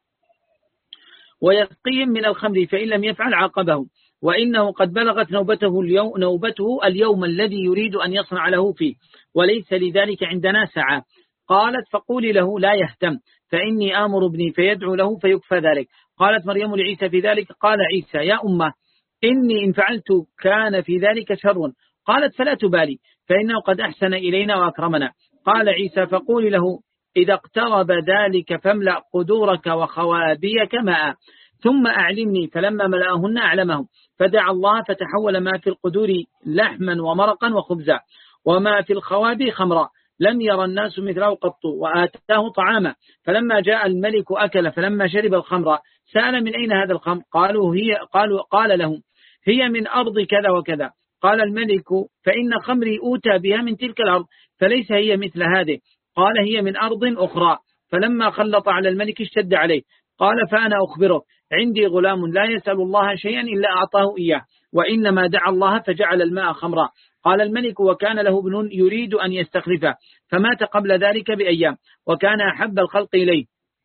ويسقيهم من الخمر، فإن لم يفعل عاقبه، وإنه قد بلغت نوبته اليوم, نوبته اليوم الذي يريد أن يصنع له فيه، وليس لذلك عندنا سعة. قالت فقولي له لا يهتم، فإني آمر ابني فيدعو له فيكفى ذلك. قالت مريم لعيسى في ذلك قال عيسى يا أمه إني إن فعلت كان في ذلك شر. قالت فلا تبالي فإنه قد أحسن إلينا وأكرمنا. قال عيسى فقولي له إذا اقترب ذلك فاملأ قدورك وخوابيك ماء ثم أعلمني، فلما ملأهن أعلمه، فدعا الله فتحول ما في القدور لحما ومرقا وخبزا، وما في الخواب خمرا، لم يرى الناس مثله قط، وآتاه طعاما، فلما جاء الملك أكل، فلما شرب الخمر سأل من أين هذا الخمر؟ قالوا هي قالوا قال لهم هي من أرض كذا وكذا. قال الملك فإن خمري أوتى بها من تلك الأرض، فليس هي مثل هذه. قال هي من أرض أخرى. فلما خلط على الملك اشتد عليه. قال فأنا أخبره عندي غلام لا يسأل الله شيئا إلا أعطاه إياه، وإنما دعا الله فجعل الماء خمرا. قال الملك وكان له ابن يريد أن يستخلفه، فمات قبل ذلك بأيام، وكان أحب الخلق إليه،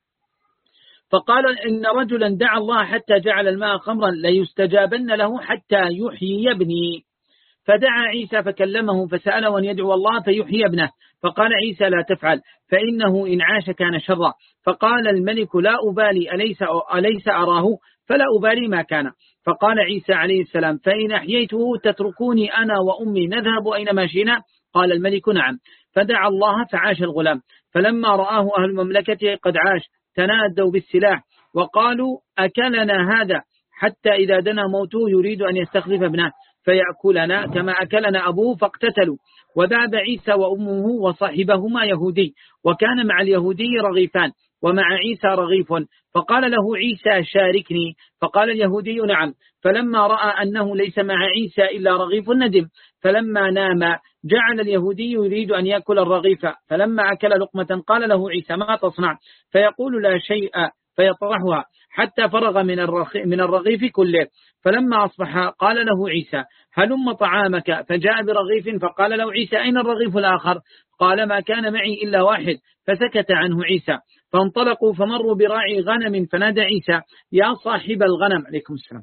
فقال إن رجلا دعا الله حتى جعل الماء خمرا ليستجابن له حتى يحيي ابني. فدعا عيسى فكلمه فسأله أن يدعو الله فيحيي ابنه، فقال عيسى لا تفعل فإنه إن عاش كان شرا. فقال الملك لا أبالي أليس, أليس أراه؟ فلا أبالي ما كان. فقال عيسى عليه السلام فإن أحييته تتركوني أنا وأمي نذهب أينما شئنا؟ قال الملك نعم. فدعا الله فعاش الغلام، فلما رآه أهل المملكة قد عاش تنادوا بالسلاح وقالوا أكلنا هذا، حتى إذا دنا موته يريد أن يستخلف ابنه فيأكلنا كما أكلنا أبوه، فاقتتلوا. وذهب عيسى وأمه وصاحبهما يهودي، وكان مع اليهودي رغيفان ومع عيسى رغيف، فقال له عيسى شاركني، فقال اليهودي نعم. فلما رأى أنه ليس مع عيسى إلا رغيف ندم، فلما نام جعل اليهودي يريد أن يأكل الرغيف، فلما أكل لقمة قال له عيسى ما تصنع؟ فيقول لا شيء، فيطرحها حتى فرغ من الرغيف كله. فلما أصبح قال له عيسى هلم طعامك، فجاء برغيف، فقال له عيسى أين الرغيف الآخر؟ قال ما كان معي إلا واحد، فسكت عنه عيسى. فانطلقوا فمروا براعي غنم، فنادى عيسى يا صاحب الغنم، عليكم السلام،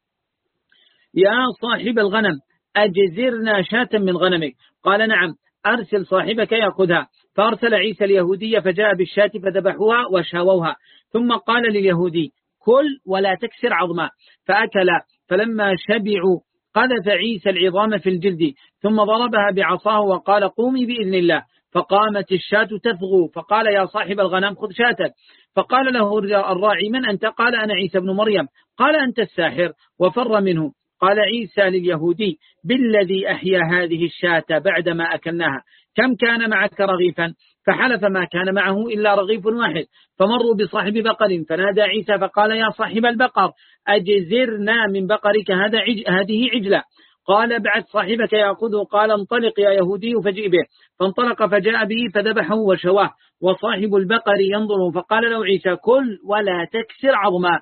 يا صاحب الغنم أجزرنا شاة من غنمك. قال نعم، أرسل صاحبك يأخذها. فأرسل عيسى اليهودية فجاء بالشاة فذبحوها وشاووها، ثم قال لليهودي كل ولا تكسر عظما، فأكل. فلما شبعوا قذف عيسى العظام في الجلد، ثم ضربها بعصاه وقال قومي بإذن الله، فقامت الشاة تفغو، فقال يا صاحب الغنم خذ شاتك. فقال له الراعي من أنت؟ قال أنا عيسى بن مريم. قال أنت الساحر، وفر منه. قال عيسى لليهودي بالذي أحيا هذه الشاة بعدما أكلناها، كم كان معك رغيفا؟ فحلف ما كان معه إلا رغيف واحد. فمروا بصاحب بقر فنادى عيسى فقال يا صاحب البقر أجزرنا من بقرك هذا عج... هذه عجلة. قال ابعث صاحبك يأخذه. قال انطلق يا يهودي فجئ به. فانطلق فجاء به فذبحه وشواه، وصاحب البقر ينظر فقال له عيسى كل ولا تكسر عظما.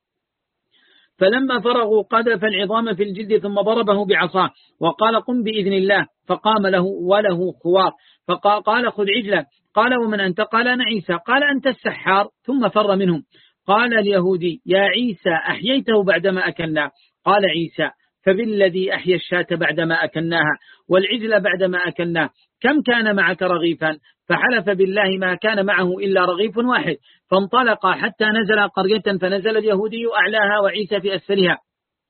فلما فرغوا قذف العظام في الجلد ثم ضربه بعصاه وقال قم بإذن الله، فقام له وله خوار. فقال خذ عجلة. قال ومن أنت؟ قال أنا عيسى. قال أنت السحار. ثم فر منهم. قال اليهودي يا عيسى أحييته بعدما أكلنا. قال عيسى فبالذي أحيا الشاة بعدما أكلناها والعجل بعدما أكلناه. كم كان معك رغيفا؟ فحلف بالله ما كان معه إلا رغيف واحد. فانطلق حتى نزل قرية فنزل اليهودي أعلاها وعيسى في أسفلها.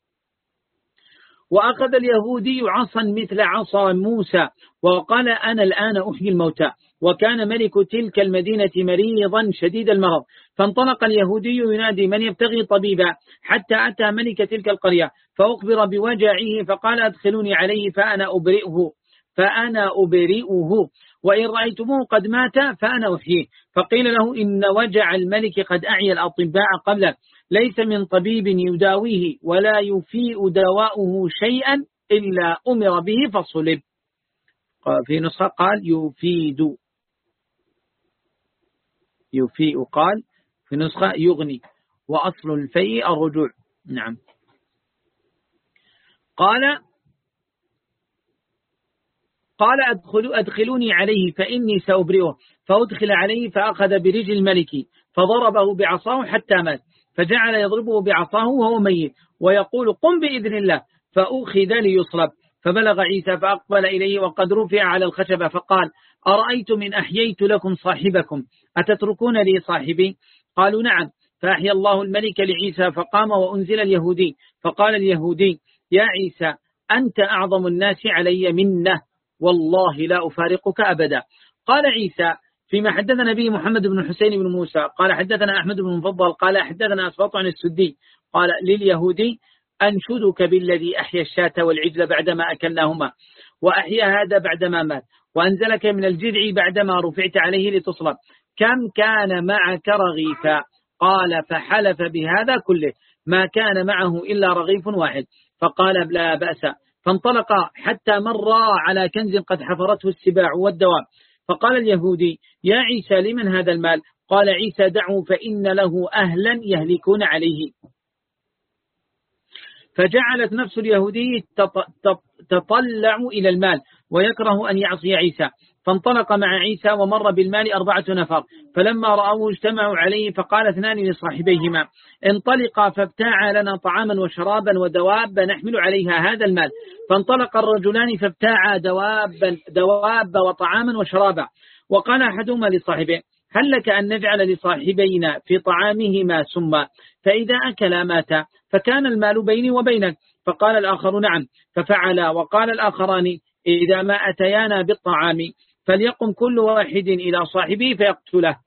وأخذ اليهودي عصا مثل عصا موسى وقال أنا الآن أحيي الموتى. وكان ملك تلك المدينة مريضا شديد المرض. فانطلق اليهودي ينادي من يبتغي طبيبا حتى أتى ملك تلك القرية فأخبر بوجعه فقال أدخلوني عليه فأنا أبرئه فأنا أبرئه وإن رأيتموه قد مات فأنا أحييه. فقيل له إن وجع الملك قد أعيا الأطباء قبله، ليس من طبيب يداويه ولا يفيء دواؤه شيئا إلا أمر به فصلب. في نسخة قال يفيد يفيء، قال في نسخة يغني، وأصل الفيء الرجوع. نعم. قال قال أدخلوا أدخلوني عليه فإني سأبرئه. فأدخل عليه فأخذ برجل الملك فضربه بعصاه حتى مات. فجعل يضربه بعصاه وهو ميت ويقول قم بإذن الله. فأخذ ليصلب. فبلغ عيسى فأقبل إليه وقد رفع على الخشبة فقال أرأيت من أحييت لكم صاحبكم أتتركون لي صاحبي؟ قالوا نعم. فأحيا الله الملك لعيسى فقام وأنزل اليهودي. فقال اليهودي يا عيسى أنت أعظم الناس علي منه والله لا أفارقك أبدا. قال عيسى فيما حدثنا به محمد بن حسين بن موسى قال حدثنا أحمد بن مفضل قال حدثنا أسباط عن السدي قال لليهودي أنشدك بالذي أحيا الشاة والعجل بعدما أكلناهما وأحيا هذا بعدما مات وأنزلك من الجذع بعدما رفعت عليه لتصلب. كم كان معك رغيفا؟ قال فحلف بهذا كله ما كان معه إلا رغيف واحد. فقال لا بأس. فانطلق حتى مر على كنز قد حفرته السباع والدواب. فقال اليهودي يا عيسى لمن هذا المال؟ قال عيسى دعوا فإن له أهلا يهلكون عليه. فجعلت نفس اليهودي تطلع إلى المال ويكره أن يعصي عيسى. فانطلق مع عيسى ومر بالمال أربعة نفر فلما رأوه اجتمعوا عليه فقال اثنان لصاحبيهما انطلقا فابتاعا لنا طعاما وشرابا ودواب نحمل عليها هذا المال. فانطلق الرجلان فابتاعا دواب, دواب وطعاما وشرابا. وقال أحدهما لصاحبه هل لك أن نجعل لصاحبينا في طعامهما سما فإذا أكلا مات فكان المال بيني وبينك؟ فقال الآخر نعم. ففعلا. وقال الآخران إذا ما أتيانا بالطعام فليقم كل واحد إلى صاحبه فيقتله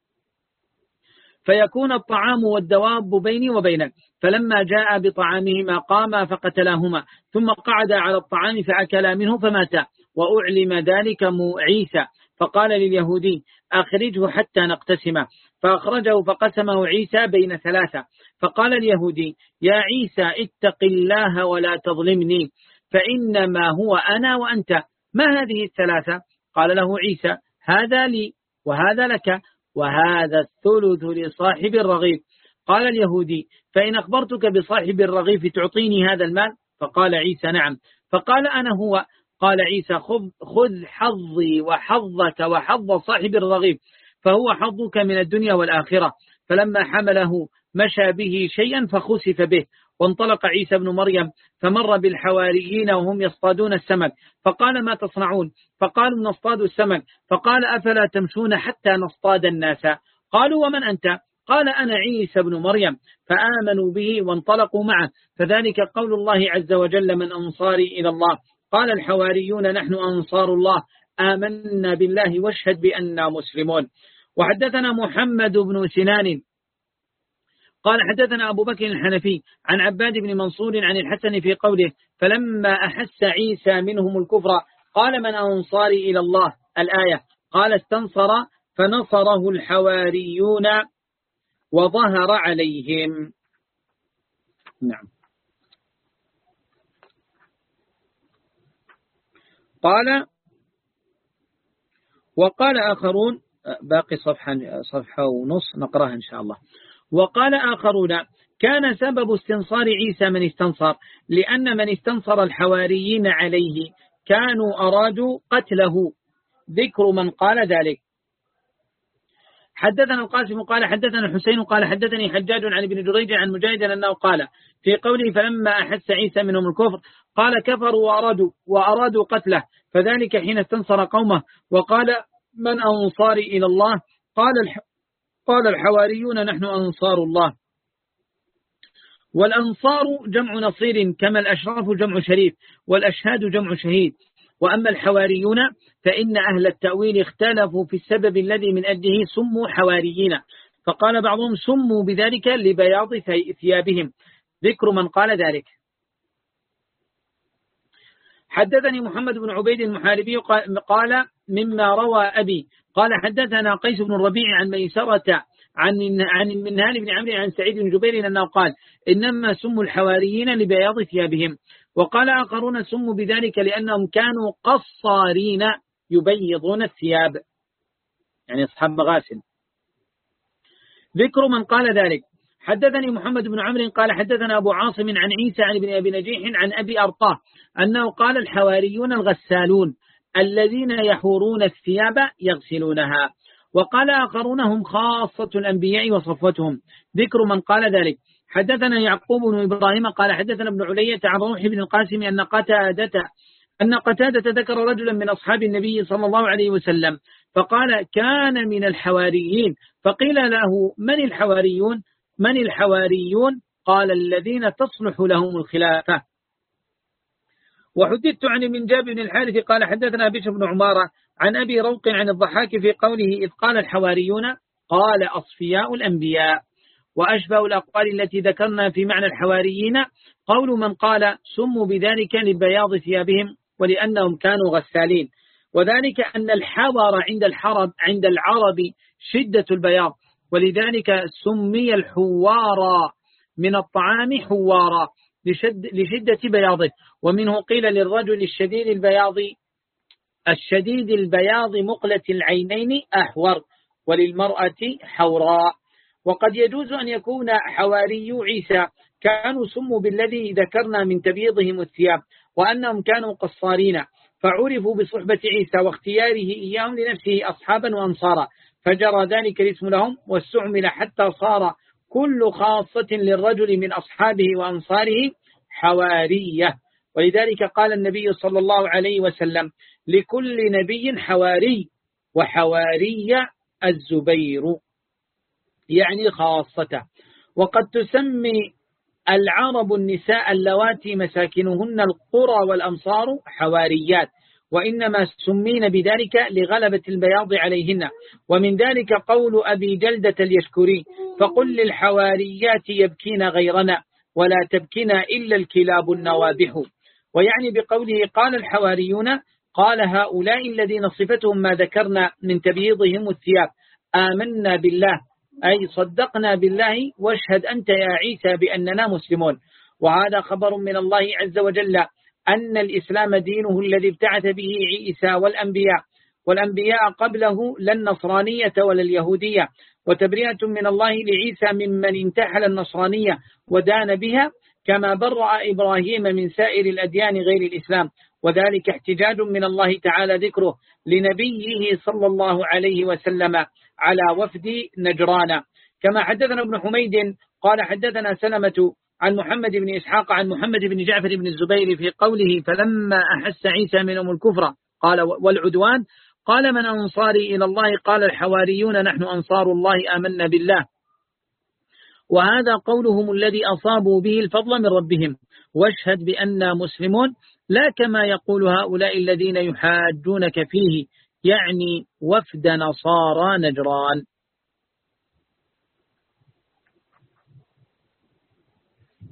فيكون الطعام والدواب بيني وبينك. فلما جاء بطعامهما قاما فقتلاهما ثم قعد على الطعام فأكلا منه فماتا. وأعلم ذلك عيسى فقال لليهودي أخرجه حتى نقتسمه. فأخرجه فقسمه عيسى بين ثلاثة. فقال اليهودي يا عيسى اتق الله ولا تظلمني فإنما هو أنا وأنت. ما هذه الثلاثة؟ قال له عيسى هذا لي وهذا لك وهذا الثلث لصاحب الرغيف. قال اليهودي فإن أخبرتك بصاحب الرغيف تعطيني هذا المال؟ فقال عيسى نعم. فقال أنا هو. قال عيسى خذ حظي وحظك وحظ صاحب الرغيف فهو حظك من الدنيا والآخرة. فلما حمله مشى به شيئا فخسف به. وانطلق عيسى بن مريم فمر بالحواريين وهم يصطادون السمك فقال ما تصنعون؟ فقالوا نصطاد السمك. فقال أفلا تمشون حتى نصطاد الناس؟ قالوا ومن أنت؟ قال أنا عيسى بن مريم. فآمنوا به وانطلقوا معه. فذلك قول الله عز وجل من أنصاري إلى الله؟ قال الحواريون نحن أنصار الله آمنا بالله واشهد بأننا مسلمون. وحدثنا محمد بن سنان قال حدثنا أبو بكر الحنفي عن عباد بن منصور عن الحسن في قوله فلما أحس عيسى منهم الكفر قال من أنصاري إلى الله؟ الآية. قال استنصر فنصره الحواريون وظهر عليهم. نعم. قال وقال آخرون، باقي صفحة صفحة ونص نقرأها إن شاء الله. وقال آخرون كان سبب استنصار عيسى من استنصر، لأن من استنصر الحواريين عليه كانوا أرادوا قتله. ذكر من قال ذلك. حدثنا القاسم قال حدثنا الحسين قال حدثني حجاج عن ابن جريج عن مجاهد أنه قال في قوله فلما أحس عيسى منهم الكفر قال كفروا وأرادوا, وأرادوا قتله، فذلك حين استنصر قومه. وقال من أنصاري إلى الله؟ قال قال الحواريون نحن أنصار الله. والأنصار جمع نصير كما الأشراف جمع شريف والأشهاد جمع شهيد. وأما الحواريون فإن أهل التأويل اختلفوا في السبب الذي من أجله سموا حواريين، فقال بعضهم سموا بذلك لبياض ثيابهم. ذكر من قال ذلك. حدثني محمد بن عبيد المحاربي قال مما روى أبي قال حدثنا قيس بن الربيع عن ميسرة عن عن المنهال بن عمرو عن سعيد بن جبير أنه قال إنما سموا الحواريين لبياض ثيابهم. وقال آخرون سموا بذلك لأنهم كانوا قصارين يبيضون الثياب، يعني أصحاب مغاسل. ذكر من قال ذلك. حدثني محمد بن عمرو قال حدثنا أبو عاصم عن عيسى عن ابن أبي نجيح عن أبي أرطاه أنه قال الحواريون الغسالون الذين يحورون الثياب يغسلونها. وقال آخرون هم خاصة الأنبياء وصفوتهم. ذكر من قال ذلك. حدثنا يعقوب بن إبراهيم قال حدثنا ابن علية عن روح بن القاسم أن قتادة أن قتادة ذكر رجلا من أصحاب النبي صلى الله عليه وسلم فقال كان من الحواريين، فقيل له من الحواريون؟ من الحواريون؟ قال الذين تصلح لهم الخلافة. وحدثت عن ابن جابر بن الحارث قال حدثنا بشر بن عمارة عن أبي روق عن الضحاك في قوله إذ قال الحواريون قال أصفياء الأنبياء. وأشبه الأقوال التي ذكرنا في معنى الحواريين قول من قال سموا بذلك لبياض ثيابهم ولأنهم كانوا غسالين، وذلك أن الحور عند الحرب عند العرب شدة البياض، ولذلك سمي الحوار من الطعام حوارا لشد لشدة بياضه. ومنه قيل للرجل الشديد البياض الشديد البياض مقلة العينين أحور، وللمرأة حوراء. وقد يجوز أن يكون حواري عيسى كانوا سموا بالذي ذكرنا من تبييضهم الثياب، وأنهم كانوا قصارين فعرفوا بصحبة عيسى واختياره إياهم لنفسه أصحابا وأنصارا، فجرى ذلك الاسم لهم واستعمل حتى صار كل خاصة للرجل من أصحابه وأنصاره حوارية. ولذلك قال النبي صلى الله عليه وسلم لكل نبي حواري، وحواري الزبير يعني خاصته. وقد تسمي العرب النساء اللواتي مساكنهن القرى والأمصار حواريات، وإنما سمين بذلك لغلبة البياض عليهن. ومن ذلك قول أبي جلدة اليشكري فقل للحواريات يبكين غيرنا ولا تبكين إلا الكلاب النوابح. ويعني بقوله قال الحواريون قال هؤلاء الذين صفتهم ما ذكرنا من تبييضهم الثياب آمنا بالله أي صدقنا بالله واشهد أنت يا عيسى بأننا مسلمون. وهذا خبر من الله عز وجل أن الإسلام دينه الذي ابتعث به عيسى والأنبياء والأنبياء قبله لا النصرانية ولا اليهودية، وتبرئة من الله لعيسى ممن انتحل النصرانية ودان بها كما برأ إبراهيم من سائر الأديان غير الإسلام، وذلك احتجاج من الله تعالى ذكره لنبيه صلى الله عليه وسلم على وفد نجران. كما حدثنا ابن حميد قال حدثنا سلمة عن محمد بن إسحاق عن محمد بن جعفر بن الزبير في قوله فلما أحس عيسى منهم الكفر قال والعدوان قال من أنصاري إلى الله قال الحواريون نحن أنصار الله آمنا بالله. وهذا قولهم الذي أصابوا به الفضل من ربهم واشهد بأننا مسلمون، لا كما يقول هؤلاء الذين يحاجونك فيه يعني وفد نصارى نجران.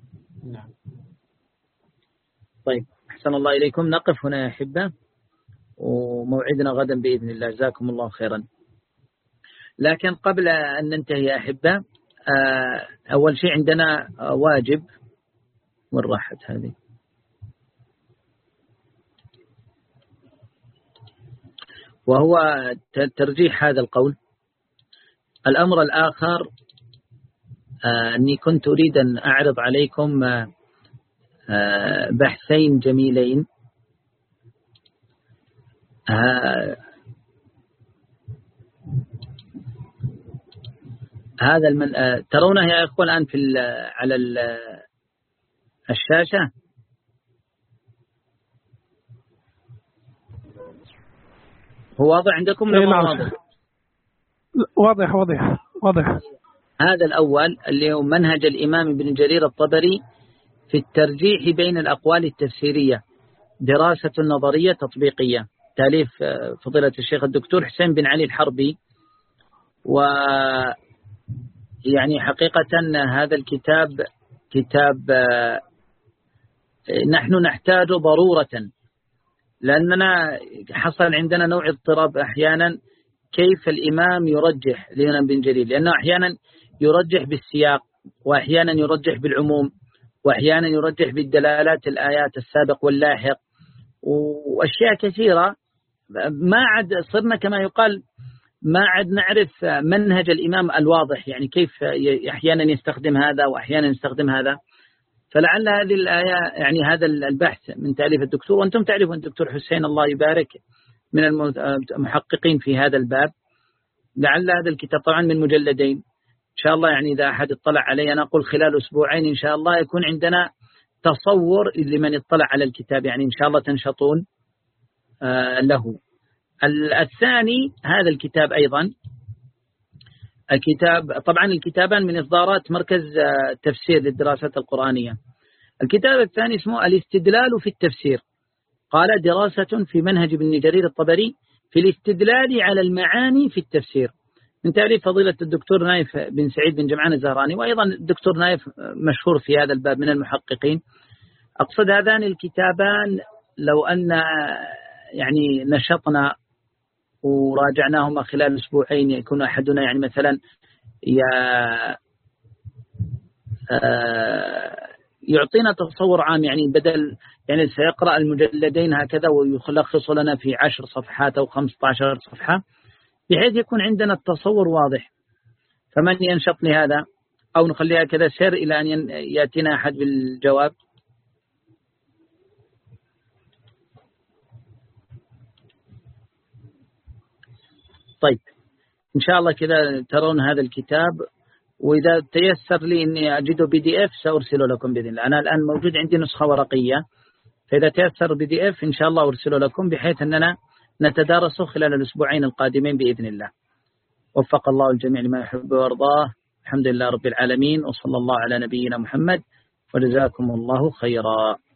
نعم. طيب أحسن الله إليكم، نقف هنا يا أحبة. وموعدنا غدا بإذن الله. جزاكم الله خيرا. لكن قبل أن ننتهي يا أحبة، أول شيء عندنا واجب، وين راحت هذه؟ وهو ترجيح هذا القول. الأمر الآخر أني كنت أريد أن أعرض عليكم بحثين جميلين. هذا المن... ترونه يا أخوة الآن في ال... على ال... الشاشة؟ هو واضح عندكم ولا نعم. واضح؟ واضح واضح واضح. هذا الأول اللي هو منهج الإمام ابن جرير الطبري في الترجيح بين الأقوال التفسيرية، دراسة نظرية تطبيقية، تأليف فضيلة الشيخ الدكتور حسين بن علي الحربي. و يعني حقيقة هذا الكتاب كتاب نحن نحتاج ضرورة، لأننا حصل عندنا نوع اضطراب أحيانا كيف الإمام يرجح لنا بن جرير، لأنه أحيانا يرجح بالسياق، وأحيانا يرجح بالعموم، وأحيانا يرجح بالدلالات الآيات السابق واللاحق، وأشياء كثيرة ما عاد صرنا كما يقال ما عاد نعرف منهج الإمام الواضح، يعني كيف أحيانا يستخدم هذا وأحيانا يستخدم هذا. فلعل هذه الآية يعني هذا البحث من تأليف الدكتور، وأنتم تعرفون الدكتور حسين الله يبارك من المحققين في هذا الباب. لعل هذا الكتاب طبعا من مجلدين إن شاء الله، يعني إذا أحد اطلع عليه أنا أقول خلال أسبوعين إن شاء الله يكون عندنا تصور لمن اطلع على الكتاب، يعني إن شاء الله تنشطون آه له. الثاني هذا الكتاب أيضا، الكتاب طبعا الكتابان من إصدارات مركز تفسير للدراسات القرآنية. الكتاب الثاني اسمه الاستدلال في التفسير، قال دراسة في منهج ابن جرير الطبري في الاستدلال على المعاني في التفسير، من تأليف فضيلة الدكتور نايف بن سعيد بن جمعان الزهراني، وأيضا الدكتور نايف مشهور في هذا الباب من المحققين. أقصد هذان الكتابان لو أن يعني نشطنا وراجعناهما خلال أسبوعين يكون أحدنا يعني مثلا يعطينا تصور عام، يعني بدل يعني سيقرأ المجلدين هكذا ويلخص لنا في عشر صفحات أو خمسة عشر صفحة، بحيث يكون عندنا التصور واضح. فمن ينشط لهذا، أو نخليها كذا سير إلى أن يأتينا أحد بالجواب. طيب إن شاء الله كذا ترون هذا الكتاب، وإذا تيسر لي أني أجده بي دي إف سأرسله لكم بإذن الله. أنا الآن موجود عندي نسخة ورقية، فإذا تيسر بي دي إف إن شاء الله أرسله لكم بحيث أننا نتدارسه خلال الأسبوعين القادمين بإذن الله. وفق الله الجميع لما يحب ويرضاه. الحمد لله رب العالمين، وصلى الله على نبينا محمد، وجزاكم الله خيرا.